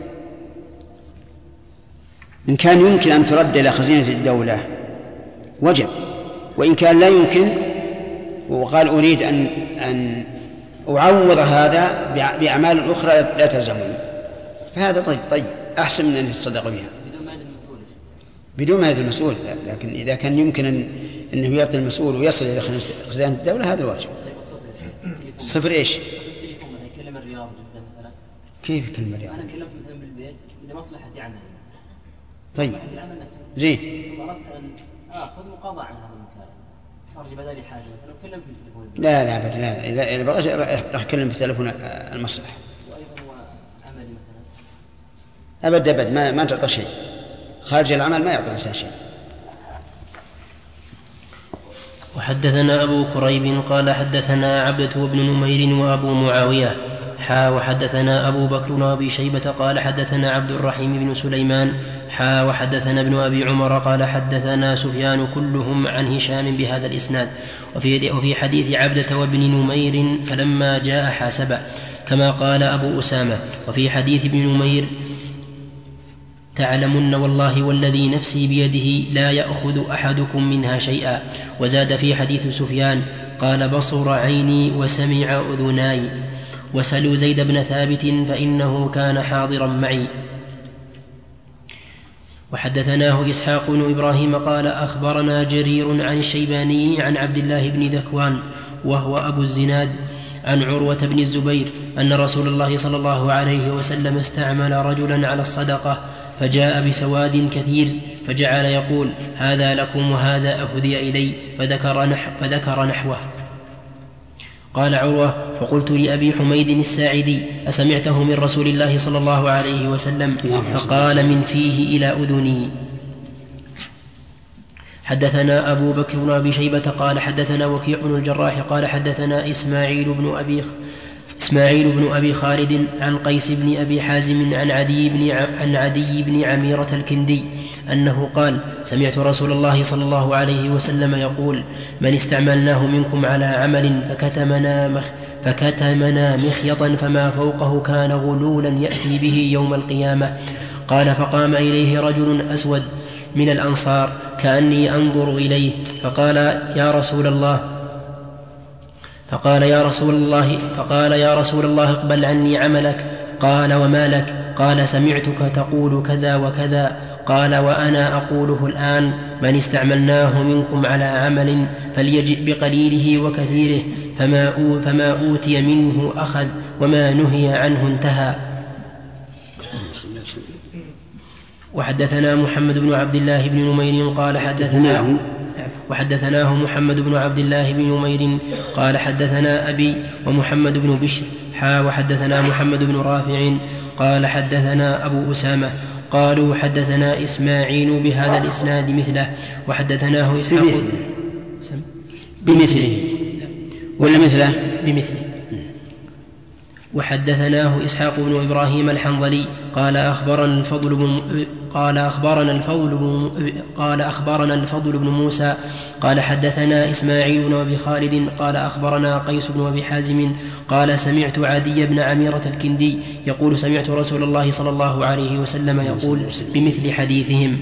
إن كان يمكن أن ترد إلى خزينة الدولة وجب، وإن كان لا يمكن وقال أريد أن أعوض هذا بأعمال أخرى لا تلزمني، فهذا طيب أحسن من أن يتصدق بها بدون ما يأذن المسؤول. لكن إذا كان يمكن أنه يعطي المسؤول ويصل إلى خزانة الدولة هذا الواجب. صفر إيش؟ يكلم الرياض جدا مثلا. كيف يكلم الرياض؟ أنا كلمت مثلا بالبيت لمصلحة عمل. طيب. مصلحة العمل نفسه. زين. ثم أردت أن آخذ مقاضاة عن هذا المكان. صار لي بدالي حاجة مثلا وكلمت بالتليفون. لا أبدا لا إذا بغيت راح أكلم بالتليفون المصلحة. وأيضا هو عملي مثلا. أبدا ما تعطى شيء. خارج العمل ما يعطي الإنسان شيء. وحدثنا أبو كريب قال حدثنا عبدة بن نمير وأبو معاوية وحدثنا أبو بكر وأبي شيبة قال حدثنا عبد الرحيم بن سليمان وحدثنا ابن أبي عمر قال حدثنا سفيان كلهم عن هشام بهذا الإسناد. وفي حديث عبدة وابن نمير فلما جاء حاسبه كما قال أبو أسامة. وفي حديث ابن نمير تعلمن والله والذي نفسي بيده لا يأخذ أحدكم منها شيئا. وزاد في حديث سفيان قال بصر عيني وسمع أذناي وسلوا زيد بن ثابت فإنه كان حاضرا معي. وحدثناه إسحاق بن إبراهيم قال أخبرنا جرير عن الشيباني عن عبد الله بن ذكوان وهو أبو الزناد عن عروة بن الزبير أن رسول الله صلى الله عليه وسلم استعمل رجلا على الصدقة فجاء بسواد كثير فجعل يقول هذا لكم وهذا أهدي إلي فذكر نحوه. قال عروة: فقلت لأبي حميد الساعدي: أسمعته من رسول الله صلى الله عليه وسلم؟ فقال: من فيه إلى أذني. حدثنا أبو بكر بن أبي شيبة قال حدثنا وكيع بن الجراح قال حدثنا إسماعيل بن أبي خالد عن قيس بن أبي حازم عن عدي بن عميرة الكندي أنه قال: سمعت رسول الله صلى الله عليه وسلم يقول: من استعملناه منكم على عمل فكتمنا مخيطا فما فوقه كان غلولا يأتي به يوم القيامة. قال: فقام إليه رجل أسود من الأنصار كأني أنظر إليه فقال: يا رسول الله اقبل عني عملك. قال: وما لك؟ قال: سمعتك تقول كذا وكذا. قال: وأنا أقوله الآن: من استعملناه منكم على عمل فليجئ بقليله وكثيره، فما أوتي منه أخذ وما نهي عنه انتهى. وحدثنا محمد بن عبد الله بن نمير قال وحدثناه محمد بن عبد الله بن نمير قال حدثنا أبي ومحمد بن بشر وحدثنا محمد بن رافع قال حدثنا أبو أسامة قالوا حدثنا إسماعيل بهذا الإسناد مثله. وحدثناه إسحاق بمثله ولا مثله؟ بمثله. وحدثناه إسحاق بن إبراهيم الحنظلي قال أخبرنا الفضل بن موسى قال حدثنا إسماعيل بن أبي خالد قال أخبرنا قيس بن أبي حازم قال سمعت عدي بن عميرة الكندي يقول: سمعت رسول الله صلى الله عليه وسلم يقول بمثل حديثهم.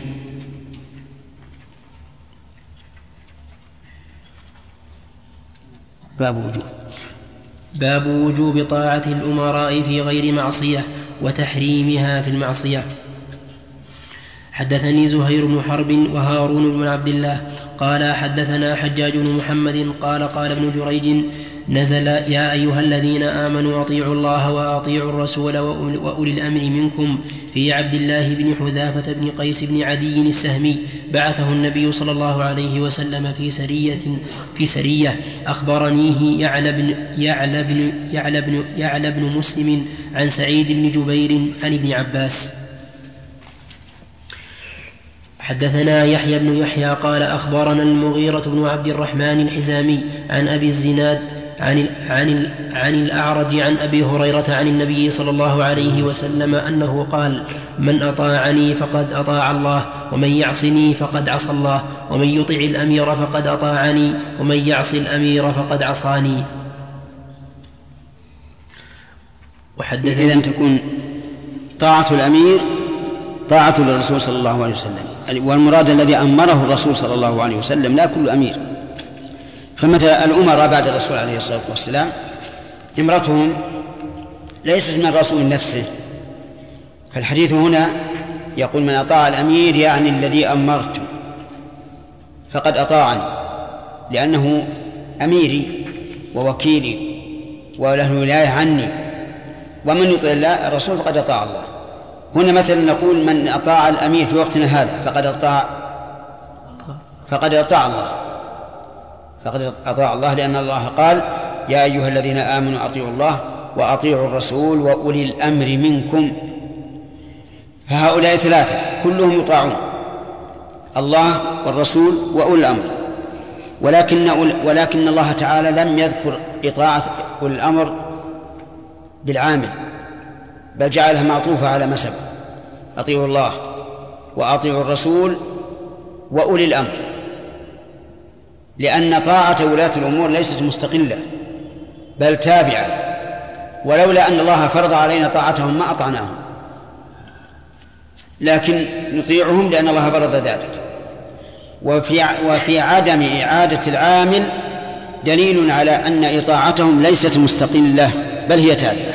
باب وجوب طاعة الأمراء في غير معصية وتحريمها في المعصية. حدثني زهير بن حرب وهارون بن عبد الله قال حدثنا حجاج بن محمد قال ابن جريج: نزل: يا أيها الذين آمنوا أطيعوا الله وأطيعوا الرسول وأولي الأمر منكم في عبد الله بن حذافة بن قيس بن عدي السهمي بعثه النبي صلى الله عليه وسلم في سرية أخبرنيه يعلى بن مسلم عن سعيد بن جبير عن ابن عباس. حدثنا يحيى بن يحيى قال أخبرنا المغيرة بن عبد الرحمن الحزامي عن أبي الزناد عن الأعرج عن أبي هريرة عن النبي صلى الله عليه وسلم أنه قال: من أطاعني فقد أطاع الله، ومن يعصني فقد عصى الله، ومن يطع الأمير فقد أطاعني، ومن يعص الأمير فقد عصاني. إذن تكون طاعة الأمير طاعة للرسول صلى الله عليه وسلم، والمراد الذي أمره الرسول صلى الله عليه وسلم، لا كل أمير. فمثلا الأمراء بعد الرسول عليه الصلاة والسلام امرتهم ليست من الرسول نفسه، فالحديث هنا يقول: من أطاع الأمير يعني الذي أمرته فقد أطاعني، لأنه أميري ووكيلي وله ولاية عني، ومن يطع الله الرسول فقد أطاع الله. هنا مثلا نقول: من أطاع الأمير في وقتنا هذا فقد أطاع الله، لأن الله قال: يا أيها الذين آمنوا أطيعوا الله وأطيعوا الرسول وأولي الأمر منكم. فهؤلاء ثلاثة كلهم يطاعون: الله والرسول وأولي الأمر. ولكن الله تعالى لم يذكر إطاعة أولي الأمر بالعامل، بل جعلها معطوفة على ما سبق: أطيعوا الله وأطيعوا الرسول وأولي الأمر، لأن طاعة ولاة الأمور ليست مستقلة بل تابعة، ولولا أن الله فرض علينا طاعتهم ما أطعناهم، لكن نطيعهم لأن الله فرض ذلك. وفي عدم إعادة العامل دليل على أن إطاعتهم ليست مستقلة بل هي تابعة.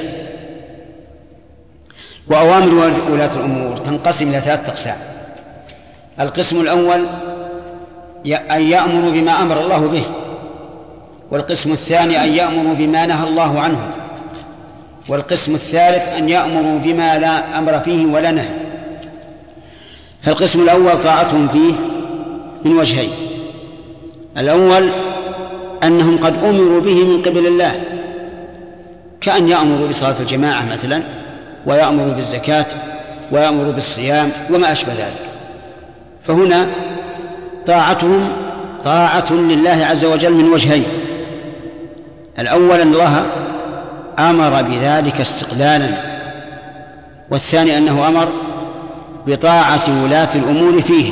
وأوامر ولاة الأمور تنقسم إلى 3 أقسام: القسم الأول أن يأمروا بما أمر الله به، والقسم الثاني أن يأمروا بما نهى الله عنه، والقسم الثالث أن يأمروا بما لا أمر فيه ولا نهي. فالقسم الأول طاعتهم فيه من وجهين: الأول أنهم قد أمروا به من قبل الله، كأن يأمروا بصلاة الجماعة مثلا، ويأمروا بالزكاة، ويأمروا بالصيام وما أشبه ذلك. فهنا طاعتهم طاعة لله عز وجل من وجهين: الأول أن الله أمر بذلك استقلالا، والثاني أنه أمر بطاعة ولاة الأمور فيه.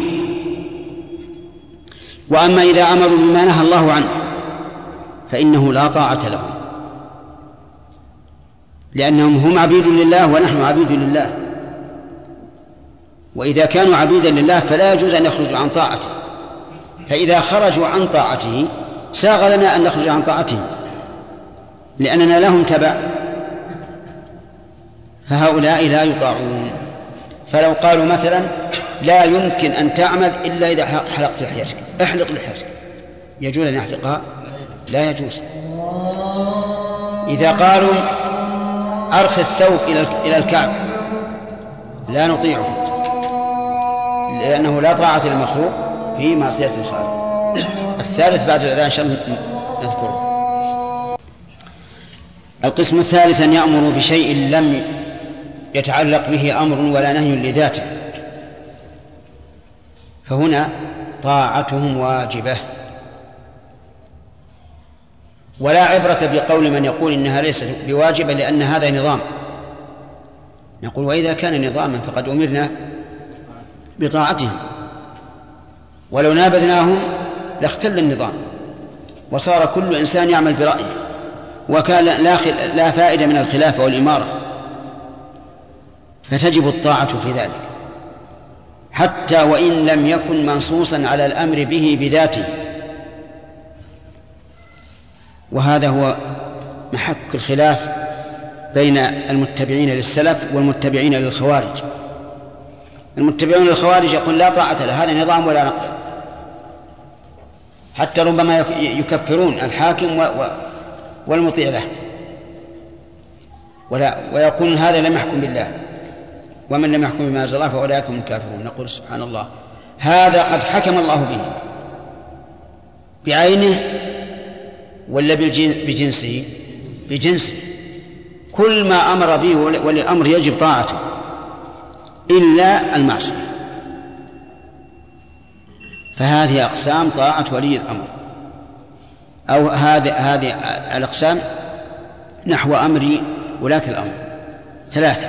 وأما إذا أمروا بما نهى الله عنه فإنه لا طاعة لهم، لأنهم هم عبيد لله ونحن عبيد لله، وإذا كانوا عبيدا لله فلا يجوز أن يخرجوا عن طاعته، فإذا خرجوا عن طاعته ساغ لنا أن نخرج عن طاعته لأننا لهم تبع، فهؤلاء لا يطاعون. فلو قالوا مثلا لا يمكن أن تعمل إلا إذا حلقت لحيتك، احلق لحيتك، يجوز أن يحلقها؟ لا يجوز. إذا قالوا أرخي الثوب إلى الكعب لا نطيعهم، لأنه لا طاعة للمخلوق في معصية الخالق. الثالث بعد الأذان إن شاء الله نذكره. القسم الثالث أن يأمروا بشيء لم يتعلق به أمر ولا نهي لذاته، فهنا طاعتهم واجبة. ولا عبرة بقول من يقول إنها ليست بواجبة لأن هذا نظام. نقول وإذا كان نظاما فقد أمرنا بطاعتهم، ولو نابذناهم لاختل النظام وصار كل إنسان يعمل برأيه، وكان لا فائدة من الخلافة والإمارة، فتجب الطاعة في ذلك حتى وإن لم يكن منصوصا على الأمر به بذاته. وهذا هو محك الخلاف بين المتبعين للسلف والمتبعين للخوارج. المتبعون للخوارج يقول لا طاعة له، هذا نظام ولا نقبل، حتى ربما يكفرون الحاكم والمطيع له، ويقولون هذا لم يحكم بالله، ومن لم يحكم بما أنزل الله فأولئك هم الكافرون. نقول سبحان الله، هذا قد حكم الله به بعينه ولا بجنسه؟ بجنسه. كل ما أمر به وللأمر يجب طاعته إلا المعصية. فهذه أقسام طاعة ولي الأمر، أو هذه الأقسام نحو أمر ولاة الأمر ثلاثة.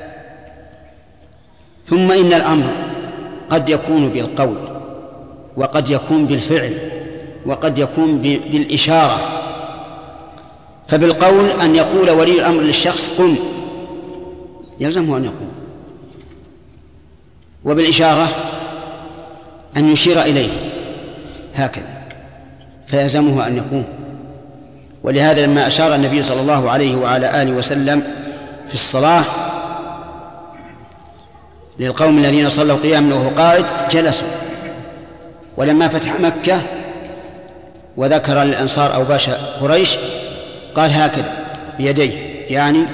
ثم إن الأمر قد يكون بالقول، وقد يكون بالفعل، وقد يكون بالإشارة. فبالقول أن يقول ولي الأمر للشخص قم، يلزمه أن يقوم. وبالإشارة أن يشير إليه هكذا فيلزمه أن يقوم. ولهذا لما أشار النبي صلى الله عليه وعلى آله وسلم في الصلاة للقوم الذين صلوا قياما وهو قاعد جلسوا، ولما فتح مكة وذكر للأنصار أوباش قريش قال هكذا بيديه، يعني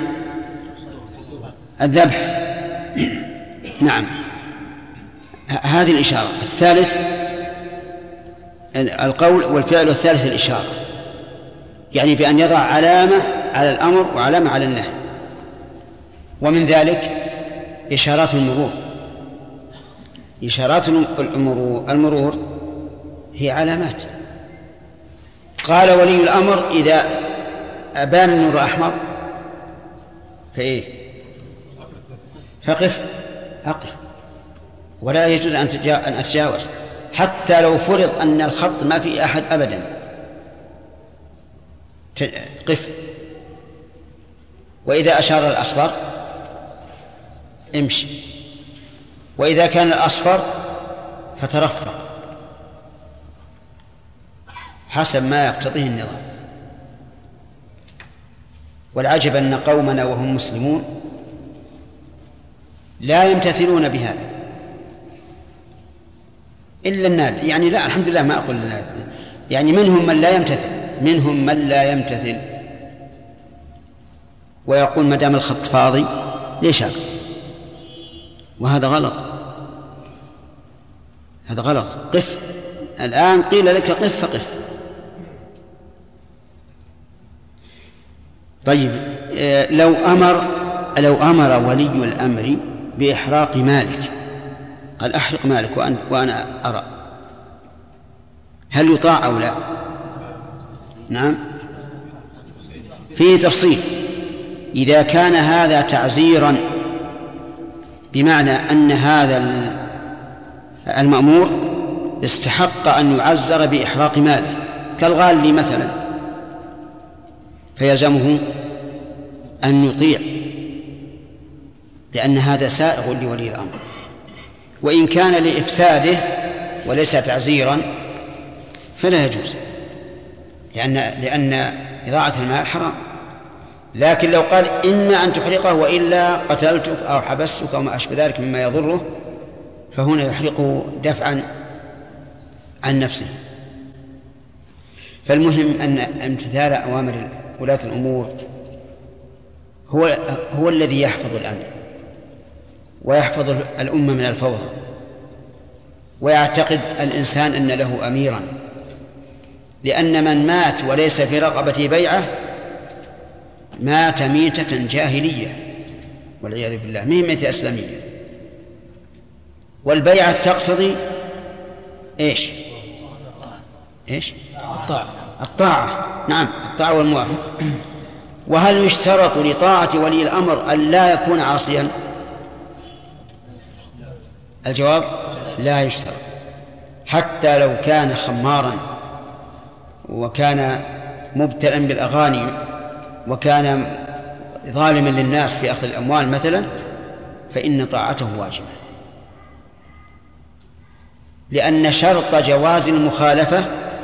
الذبح. نعم، هذه الإشارة. الثالث القول والفعل، والثالث الإشارة، يعني بأن يضع علامة على الأمر وعلامة على النهي. ومن ذلك إشارات المرور. إشارات المرور هي علامات. قال ولي الأمر إذا أبان النور أحمر فإيه؟ فقف، أقف، ولا يجوز أن أتجاوز حتى لو فرض أن الخط ما في أحد أبدا، قف. وإذا أشار الأخضر امشي، وإذا كان الأصفر فترفق حسب ما يقتضيه النظام. والعجب أن قومنا وهم مسلمون لا يمتثلون بهذا إلا النادر، يعني لا، الحمد لله ما أقول النادر، يعني منهم من لا يمتثل، ويقول ما دام الخط فاضي ليش أقف؟ وهذا غلط، هذا غلط. قف، الآن قيل لك قف فقف، طيب لو أمر ولي الأمر بإحراق مالك، قال أحرق مالك وأنا أرى، هل يطاع أو لا؟ نعم، فيه تفصيل. إذا كان هذا تعزيرا بمعنى أن هذا المأمور استحق أن يعزر بإحراق ماله كالغالي مثلا، فيلزمه أن يطيع، لأن هذا سائغ لولي الأمر. وإن كان لإفساده وليس تعزيرا فلا يجوز، لأن إضاعة المال حرام. لكن لو قال إما أن تحرقه وإلا قتلتك أو حبستك أو ما أشبه ذلك مما يضره، فهنا يحرقه دفعا عن نفسه. فالمهم أن امتثال أوامر ولاة الأمور هو الذي يحفظ الأمن ويحفظ الأمة من الفوضى، ويعتقد الإنسان أن له أميرا، لأن من مات وليس في رقبته بيعة مات ميتة جاهلية والعياذ بالله، مهمة إسلامية. والبيعة تقتضي إيش؟ الطاعة. نعم، الطاعة والموافقة. وهل يشترط لطاعة ولي الأمر أن لا يكون عاصيا؟ الجواب لا يشترط، حتى لو كان خمارا وكان مبتلًا بالأغاني وكان ظالما للناس في أخذ الأموال مثلا، فإن طاعته واجبة، لأن شرط جواز المخالفة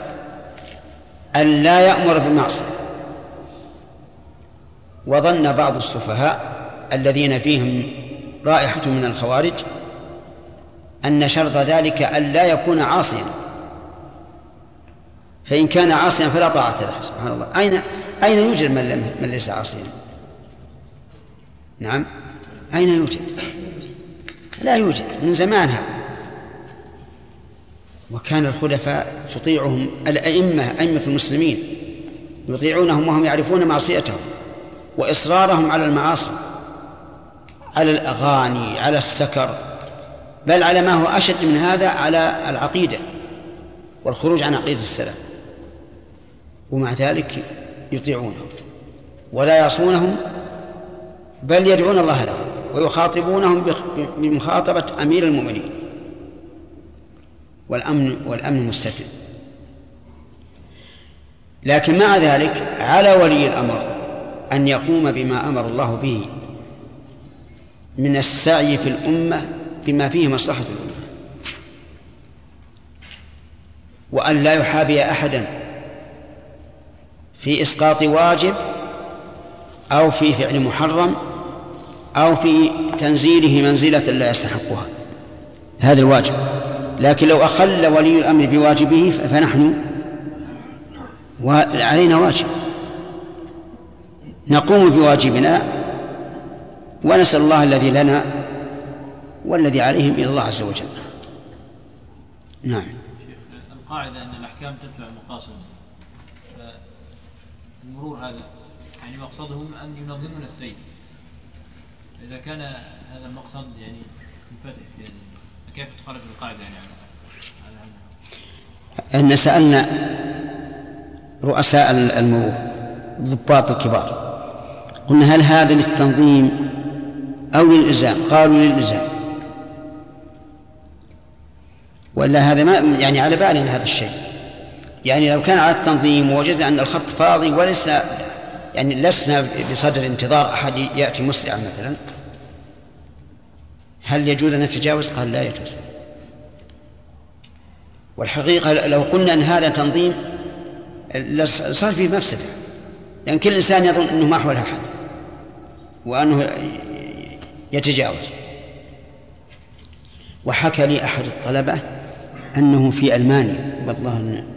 أن لا يأمر بالمعصية. وظن بعض السفهاء الذين فيهم رائحة من الخوارج أن شرط ذلك أن لا يكون عاصيا، فإن كان عاصيا فلا طاعة له. سبحان الله، أين يوجد من ليس عاصيا؟ نعم، أين يوجد؟ لا يوجد من زمان هذا. وكان الخلفاء تطيعهم أئمة المسلمين، يطيعونهم وهم يعرفون معصيتهم وإصرارهم على المعاصي، على الأغاني، على السكر، بل على ما هو أشد من هذا، على العقيدة والخروج عن عقيدة السلف، ومع ذلك يطيعونهم ولا يعصونهم، بل يدعون الله لهم ويخاطبونهم بمخاطبة أمير المؤمنين، والأمن مستتب. لكن مع ذلك على ولي الأمر أن يقوم بما أمر الله به من السعي في الأمة بما فيه مصلحة الأمة، وأن لا يحابي أحدا في إسقاط واجب أو في فعل محرم أو في تنزيله منزلة لا يستحقها، هذا الواجب. لكن لو أخل ولي الأمر بواجبه فنحن علينا واجب، نقوم بواجبنا ونسأل الله الذي لنا والذي عليهم إلى الله عز وجل. نعم. القاعدة أن الأحكام تتبع المقاصد، المرور هذا يعني مقصدهم أن ينظمون السير، إذا كان هذا المقصد يعني منفتح، يعني كيف تخرج القاعدة يعني على أن سألنا رؤساء المرور الضباط الكبار، قلنا هل هذا للتنظيم أو للإلزام؟ قالوا للإلزام، ولا هذا ما يعني على بالنا هذا الشيء. يعني لو كان على التنظيم ووجدنا أن الخط فاضي وليس يعني لسنا بصدر انتظار أحد يأتي مسرعا مثلا، هل يجوز أن نتجاوز؟ قال لا يجوز. والحقيقة لو قلنا أن هذا تنظيم صار فيه مفسدة، لأن كل إنسان يظن أنه ما حوله أحد وأنه يتجاوز. وحكى لي أحد الطلبة أنه في ألمانيا والله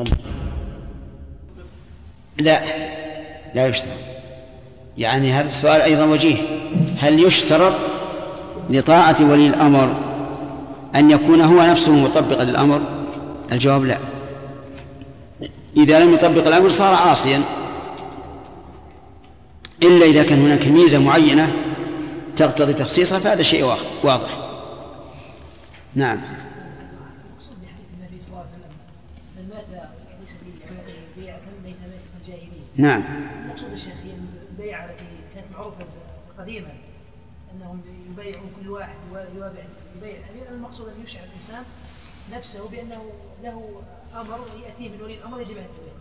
لا يشترط. يعني هذا السؤال أيضا وجيه، هل يشترط لطاعة ولي الأمر أن يكون هو نفسه مطبقا للأمر؟ الجواب لا. إذا لم يطبق الأمر صار عاصيا، إلا إذا كان هناك ميزة معينة تقتضي تخصيصها فهذا شيء واضح. نعم. المقصود بحديث النبي صلى الله عليه وسلم من مات ليس به بيعة ميت ميتة الجاهلية. نعم. المقصود يا شيخ هي البيعة التي كانت معروفة قديما أنهم يبايعون كل واحد يبايع الأمير. المقصود أن يشعر الإنسان نفسه بأنه له أمر يأتيه من ولي الأمر يجب أن يتبعه.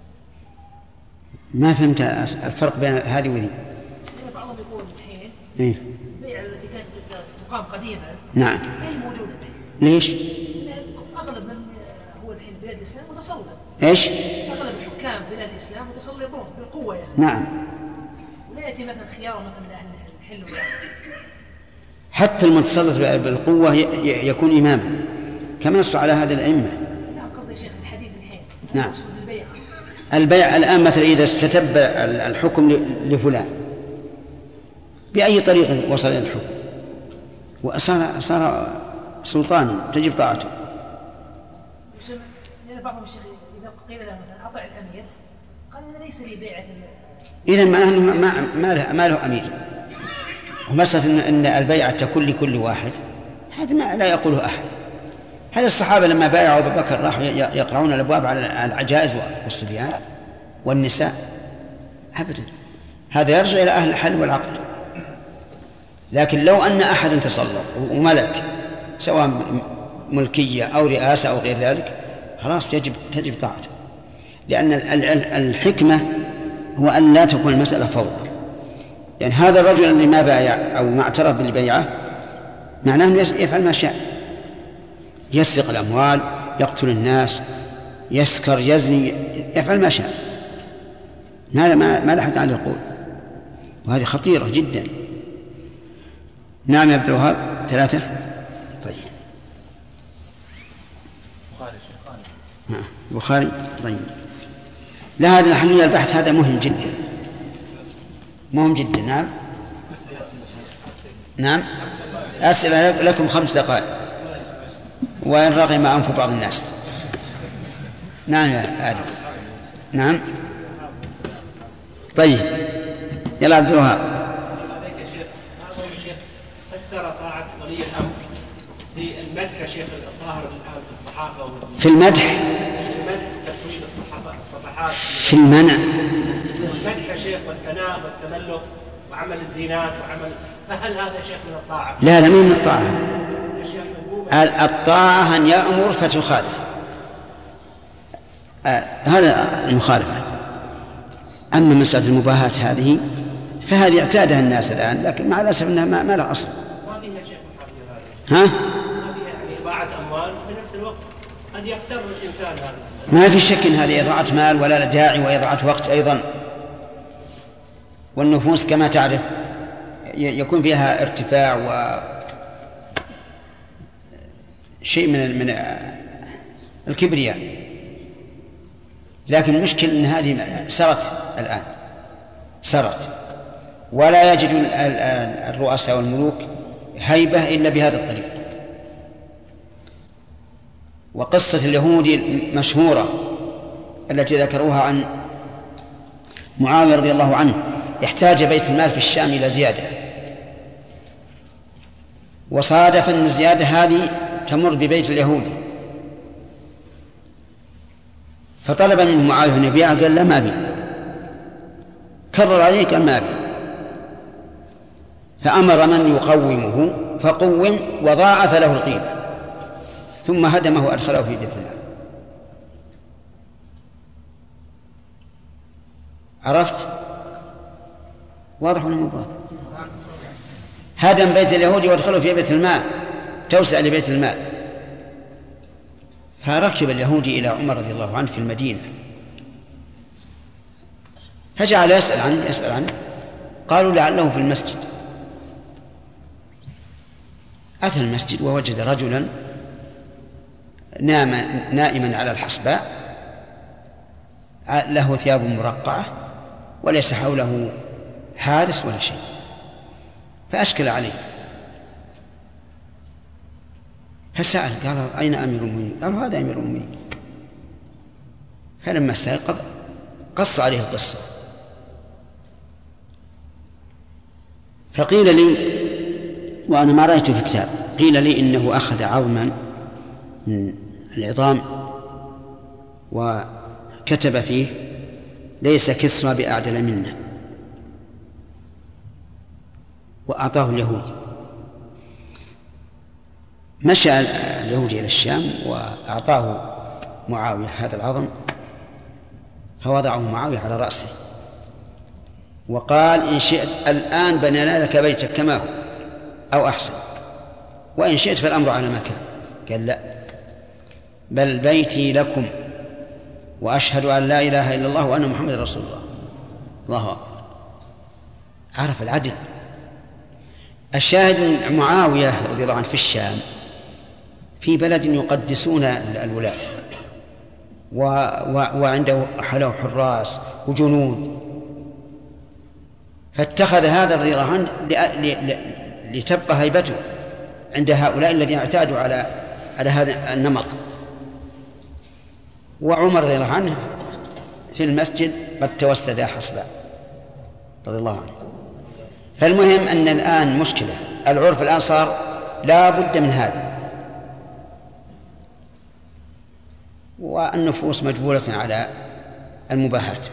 ما فهمت الفرق بين هذه وذي. بعضهم يقول الحين إيه؟ البيعة التي كانت تقام قديما نعم غير موجودة. ليش؟ أغلب من هو الحين بلاد الإسلام متسلط. إيش؟ أغلب الحكام بلاد الإسلام متسلطون بالقوة يعني. نعم. ولا يأتي مثلا خيار مثلا من أهل الحل والعقد. حتى المتسلط بالقوة يكون إماما كما نص على هذه الأئمة. نعم قصدي شيخ الحديث الحين. نعم. البيع الآن مثلا إذا استتب الحكم لفلان بأي طريق وصل إلى الحكم وصار سلطانا تجب طاعته. لأن بعضهم الشيخ إذا قيل له مثلا أطع الأمير قال أنا ليس لي بيعة. إذن معناه أنه ما له أمير. ومسألة أن البيعة تكون لكل واحد هذا ما لا يقوله أحد. هل الصحابة لما بايعوا أبو بكر راحوا يقرعون الأبواب على العجائز والصبيان والنساء؟ أبدا. هذا يرجع إلى أهل الحل والعقد. لكن لو أن أحد تسلط وملك سواء ملكية أو رئاسة أو غير ذلك خلاص تجب طاعته. لأن الحكمة هو أن لا تكون المسألة فوضى. يعني هذا الرجل اللي ما بايع أو ما اعترف بالبيعة معناه أنه يفعل ما شاء، يسرق الأموال، يقتل الناس، يسكر، يزني، يفعل ما شاء، ما لحد على القول، وهذه خطيرة جدا. نعم يا عبد الوهاب. 3. طيب البخاري. طيب لا هذا الحقيقة البحث هذا مهم جدا مهم جدا. نعم نعم. أسئلة لكم 5 دقائق وإن رغم أنف بعض الناس. نعم يا آدم. نعم طيب يلا عبد الوهاب. فسر طاعة ولي الأمر في المدح شيخ الظاهر الآن في الصحافة في المدح تسويد الصفحات في المنع المدح شيخ والثناء والتملق وعمل الزينات وعمل، فهل هذا شيخ من الطاعة؟ لا من الطاعة. الطاعة أن يأمر فتخالف، هذا المخالفة. أما مسألة المباهات هذه فهذه اعتادها الناس الآن، لكن مع الأسف أنها ما لها أصل. ما فيها شيء ها؟ ما فيها يعني إضاعة أموال في نفس الوقت أن يغتر الإنسان هذا. ما في شك أن هذه إضاعة مال ولا داعي، وإضاعة وقت أيضا. والنفوس كما تعرف يكون فيها ارتفاع وشيء من الكبرياء. لكن المشكلة أن هذه سرت الآن، سرت، ولا يجد الرؤساء والملوك هيبة إلا بهذا الطريق. وقصة اليهودي المشهورة التي ذكروها عن معاوية رضي الله عنه، احتاج بيت المال في الشام إلى زيادة، وصادف أن الزيادة هذه تمر ببيت اليهودي، فطلب منه معاوية أن يبيعه، قال لا ما بيع، كرر عليه قال ما بيع، فأمر من يقومه فقوم وضاعف له القيمة، ثم هدمه وأدخله في بيت المال. عرفت؟ واضح ولا مو واضح؟ هدم بيت اليهودي وادخله في بيت المال، توسع لبيت المال. فركب اليهودي إلى عمر رضي الله عنه في المدينة، فجعل يسأل عنه. قالوا لعله في المسجد. أتى المسجد ووجد رجلا نائما على الحصباء، له ثياب مرقعة وليس حوله حارس ولا شيء، فأشكل عليه، فسأل قال أين أمير المؤمنين؟ قالوا هذا أمير المؤمنين. فلما استيقظ قص عليه القصة، فقيل لي، وأنا ما رأيته في كتاب، قيل لي إنه أخذ عظما من العظام وكتب فيه: ليس كسرى بأعدل منا، وأعطاه اليهودي. مشى اليهودي إلى الشام وأعطاه معاوية هذا العظم، فوضعه معاوية على رأسه وقال: إن شئت الآن بنينا لك بيتك كما هو أو أحسن، وإن شئت فالأمر على ما كان. قال: لا، بل بيتي لكم، وأشهد أن لا إله إلا الله وأن محمد رسول الله. الله أكبر. عرف العدل. الشاهد معاوية رضي الله عنه في الشام، في بلد يقدسون الولاة، وعنده حلو حراس وجنود، فاتخذ هذا رضي الله عنه لتبقى هيبته عند هؤلاء الذين اعتادوا على هذا النمط. وعمر رضي الله عنه في المسجد قد توسدا حصبا رضي الله عنه. فالمهم أن الآن مشكلة، العرف الآن صار لا بد من هذا، والنفوس مجبولة على المباحات.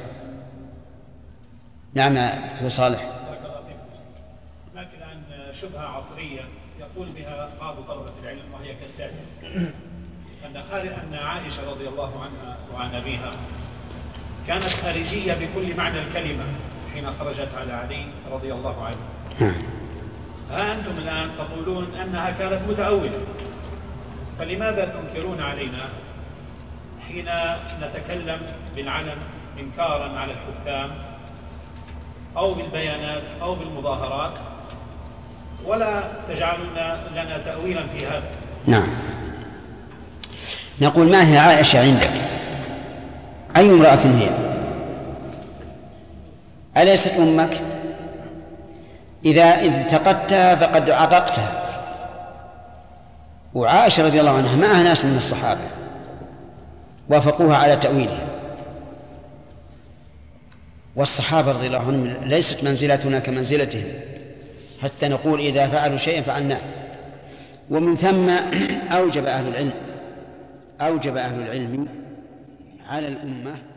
نعم يا صالح. هناك الآن شبهة عصرية يقول بها بعض طلبة العلم، وهي كالتالي: أن عائشة رضي الله عنها وعن أبيها كانت خارجية بكل معنى الكلمة حين خرجت على علي رضي الله عنه. ها أنتم الآن تقولون أنها كانت متأولة، فلماذا تنكرون علينا حين نتكلم بالعلن إنكارا على الحكام أو بالبيانات أو بالمظاهرات، ولا تجعلون لنا تأويلا في هذا؟ نعم، نقول: ما هي عائشة عندك؟ أي امرأة هي؟ أليست أمك؟ إذا انتقدتها فقد عققتها. وعائشة رضي الله عنها معها ناس من الصحابة وافقوها على تأويلها، والصحابة رضي الله عنهم ليست منزلتنا كمنزلتهم حتى نقول إذا فعلوا شيئا فعلناه. ومن ثم أوجب أهل العلم على الأمة